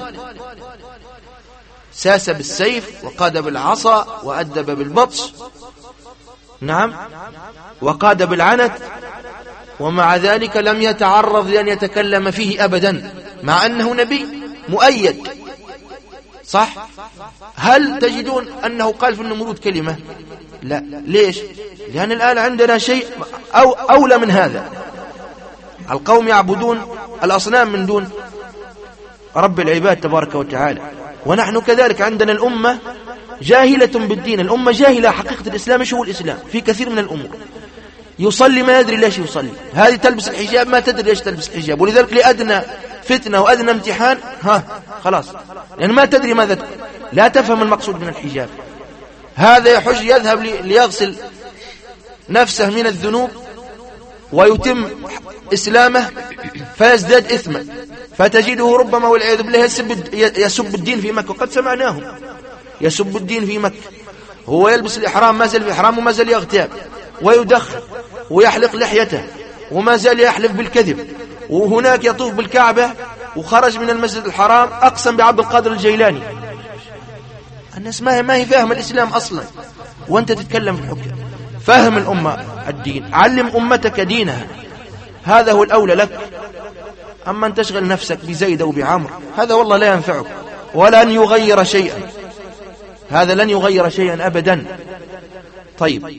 ساس بالسيف وقاد بالعصا وأدب بالبطش، نعم، وقاد بالعنت، ومع ذلك لم يتعرض لأن يتكلم فيه أبدا، مع أنه نبي مؤيد. صح؟ هل تجدون أنه قال في النمرود كلمة؟ لا. ليش؟ لأن الآن عندنا شيء أولى من هذا. القوم يعبدون الأصنام من دون رب العباد تبارك وتعالى، ونحن كذلك عندنا الأمة جاهلة بالدين، الأمة جاهلة حقيقة الإسلام. شو الإسلام في كثير من الأمور؟ يصلي ما يدري ليش يصلي، هذه تلبس الحجاب ما تدري ليش تلبس الحجاب، ولذلك لأدنى فتنة وأدنى امتحان خلاص، يعني ما تدري ماذا لا تفهم المقصود من الحجاب. هذا يحج يذهب ليغسل نفسه من الذنوب ويتم إسلامه فيزداد إثما، فتجده ربما والعياذ بالله يسب الدين في مكة، وقد سمعناهم يسب الدين في مكة. هو يلبس الإحرام، ما زال في إحرام وما زال يغتاب ويدخن ويحلق لحيته وما زال يحلف بالكذب، وهناك يطوف بالكعبة وخرج من المسجد الحرام أقسم بعبد القادر الجيلاني. الناس ما هي فاهم الإسلام أصلا، وأنت تتكلم في الحكم. فهم الأمة الدين، علم أمتك دينها، هذا هو الأولى لك. أما أن تشغل نفسك بزيد أو بعمر هذا والله لا ينفعك ولن يغير شيئا، هذا لن يغير شيئا أبدا. طيب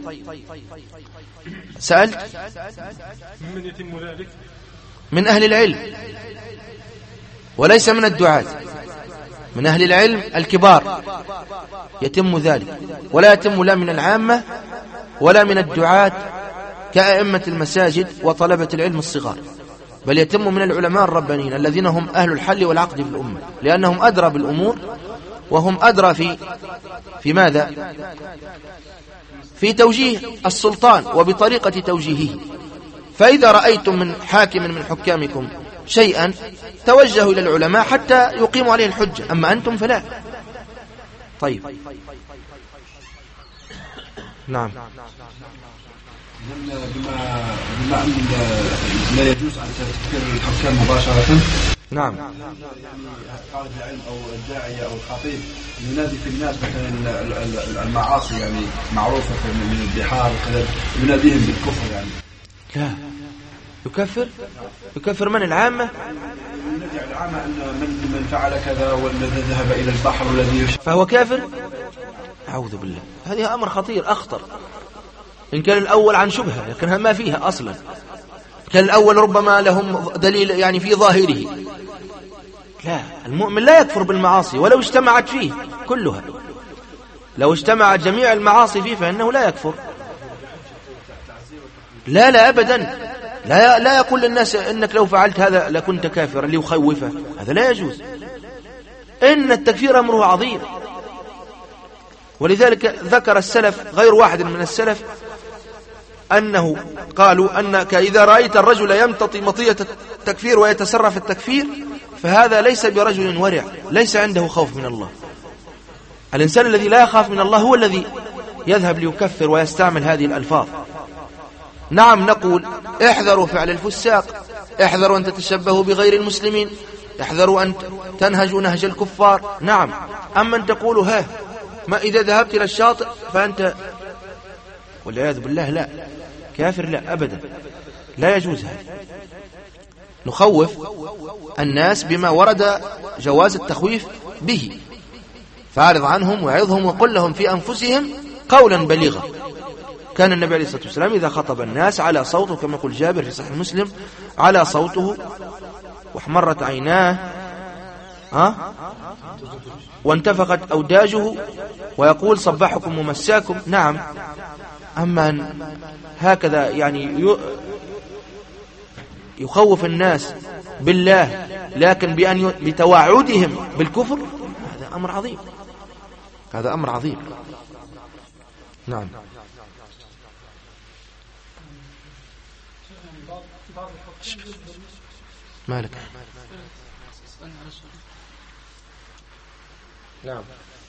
سألت من يتم ذلك؟ من أهل العلم وليس من الدعاة، من أهل العلم الكبار يتم ذلك، ولا يتم لا من العامة ولا من الدعاة كأئمة المساجد وطلبة العلم الصغار، بل يتم من العلماء الربانيين الذين هم أهل الحل والعقد في الأمة، لأنهم أدرى بالأمور وهم أدرى في ماذا؟ في توجيه السلطان وبطريقة توجيهه. فإذا رأيتم من حاكم من حكامكم شيئا توجهوا إلى العلماء حتى يقيموا عليه الحجة، أما أنتم فلا. طيب نعم. بما أن لا يجوز أن تذكر الحكام مباشرة، نعم، طالب العلم أو الداعية أو الخطيب ينادي في الناس مثلا المعاصي يعني معروفة من البحار وكذا، يناديهم بالكفر يعني. لا يكفر من العامة، ينادي على العامة أن من فعل كذا والذي ذهب إلى البحر والذي فهو كافر. أعوذ بالله، هذه أمر خطير أخطر. إن كان الأول عن شبهة لكنها ما فيها أصلا، كان الأول ربما لهم دليل يعني في ظاهره. لا، المؤمن لا يكفر بالمعاصي ولو اجتمعت فيه كلها، لو اجتمعت جميع المعاصي فيه فإنه لا يكفر. لا أبدا، لا يقول للناس إنك لو فعلت هذا لكنت كافرا ليخوفه، هذا لا يجوز. إن التكفير أمره عظيم، ولذلك ذكر السلف غير واحد من السلف أنه قالوا أنك إذا رأيت الرجل يمتطي مطية التكفير ويتسرع في التكفير فهذا ليس برجل ورع، ليس عنده خوف من الله. الإنسان الذي لا يخاف من الله هو الذي يذهب ليكفر ويستعمل هذه الألفاظ. نعم، نقول احذروا فعل الفساق، احذروا أن تتشبهوا بغير المسلمين، احذروا أن تنهجوا نهج الكفار. نعم، أما أن تقولوا ما إذا ذهبت إلى الشاطئ فأنت والعياذ بالله لا كافر، لا أبدا، لا يجوز هذا. نخوف الناس بما ورد جواز التخويف به، فاعرض عنهم وعظهم وقل لهم في أنفسهم قولا بليغا. كان النبي عليه الصلاة والسلام إذا خطب الناس على صوته، كما يقول جابر في صحيح مسلم، على صوته واحمرت عيناه وانتفخت أوداجه، ويقول صبحكم ممساكم. نعم، أما هكذا يعني يخوف الناس بالله لكن بتوعدهم بالكفر، هذا أمر عظيم، هذا أمر عظيم. نعم. مالك؟ نعم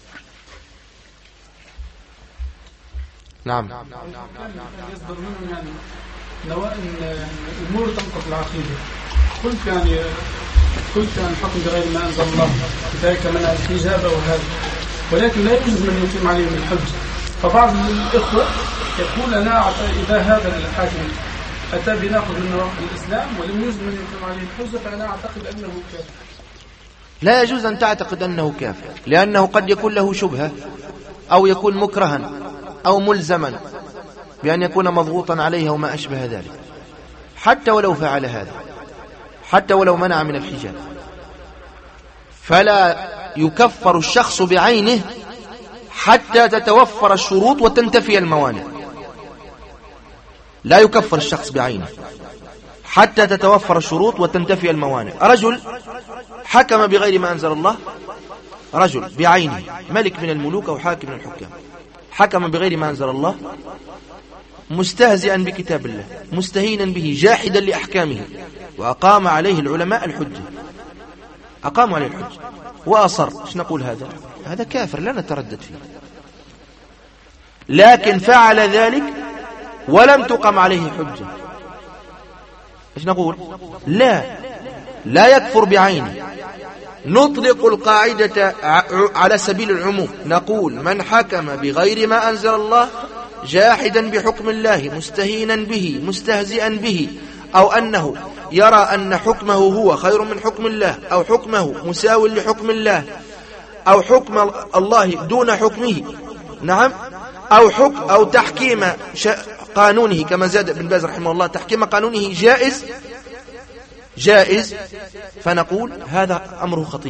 نعم. يصدر منه يعني الأمور تنقض العقيدة. قلت يعني الحكم بغير ما أنزل الله كذلك منع الحجاب وهذا، ولكن لا يجوز من يقيم عليهم الحج. فبعض الإخوة يقول أنا إذا هذا الحاكم أتى بناخذ منه الإسلام ولم يجوز من يقيم عليه الحج فأنا أعتقد أنه كافر. لا يجوز أن تعتقد أنه كافر، لأنه قد يكون له شبهة أو يكون مكرها أو ملزما بأن يكون مضغوطا عليه وما أشبه ذلك، حتى ولو فعل هذا، حتى ولو منع من الحجاب، فلا يكفر الشخص بعينه حتى تتوفر الشروط وتنتفي الموانع. لا يكفر الشخص بعينه حتى تتوفر الشروط وتنتفي الموانع. رجل حكم بغير ما أنزل الله، رجل بعينه ملك من الملوك أو حاكم من الحكام، حكم بغير ما أنزل الله مستهزئا بكتاب الله مستهينا به جاحدا لأحكامه، وأقام عليه العلماء الحجة، أقاموا عليه الحجة وأصر. إيش نقول؟ هذا كافر لا نتردد فيه. لكن فعل ذلك ولم تقم عليه حجة، إيش نقول؟ لا يكفر بعينه. نطلق القاعدة على سبيل العموم، نقول من حكم بغير ما أنزل الله جاحدا بحكم الله مستهينا به مستهزئا به، أو أنه يرى أن حكمه هو خير من حكم الله، أو حكمه مساو لحكم الله، أو حكم الله دون حكمه، نعم، أو تحكيم قانونه كما زاد ابن باز رحمه الله، تحكيم قانونه جائز، فنقول هذا أمره خطير.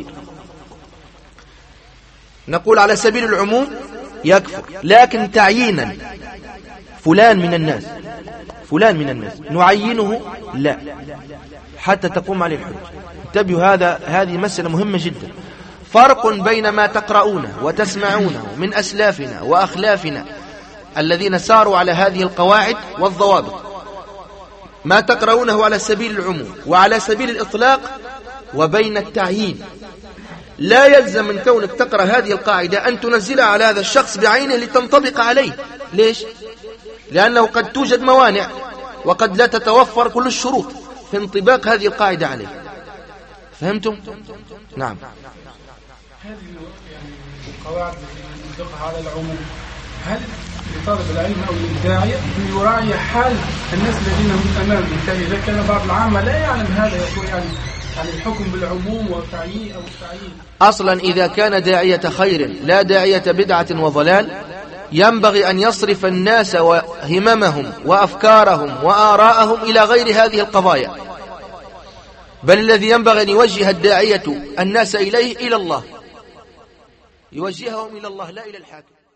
نقول على سبيل العموم يكفر، لكن تعيينا فلان من الناس نعينه لا، حتى تقوم عليه الحجة. انتبهوا، هذه مسألة مهمة جدا. فرق بين ما تقرؤونه وتسمعونه من أسلافنا وأخلافنا الذين ساروا على هذه القواعد والضوابط، ما تقرؤونه على سبيل العموم وعلى سبيل الإطلاق، وبين التعيين. لا يلزم من كونك تقرأ هذه القاعدة أن تنزلها على هذا الشخص بعينه لتنطبق عليه. ليش؟ لأنه قد توجد موانع وقد لا تتوفر كل الشروط في انطباق هذه القاعدة عليه. فهمتم؟ نعم. هذه القواعد التي نطبقها على العموم، هل لطالب العلم أو للداعية أن يراعي حال الناس الذين هم أمامه؟ إذا كان بعض العامة لا يعلم هذا، يقول يعني الحكم بالعموم والتعيين أو التعيين. أصلا إذا كان داعية خير لا داعية بدعة وضلال، ينبغي أن يصرف الناس وهممهم وأفكارهم وآراءهم إلى غير هذه القضايا، بل الذي ينبغي أن يوجه الداعية الناس إليه إلى الله، يوجههم إلى الله لا إلى الحاكم.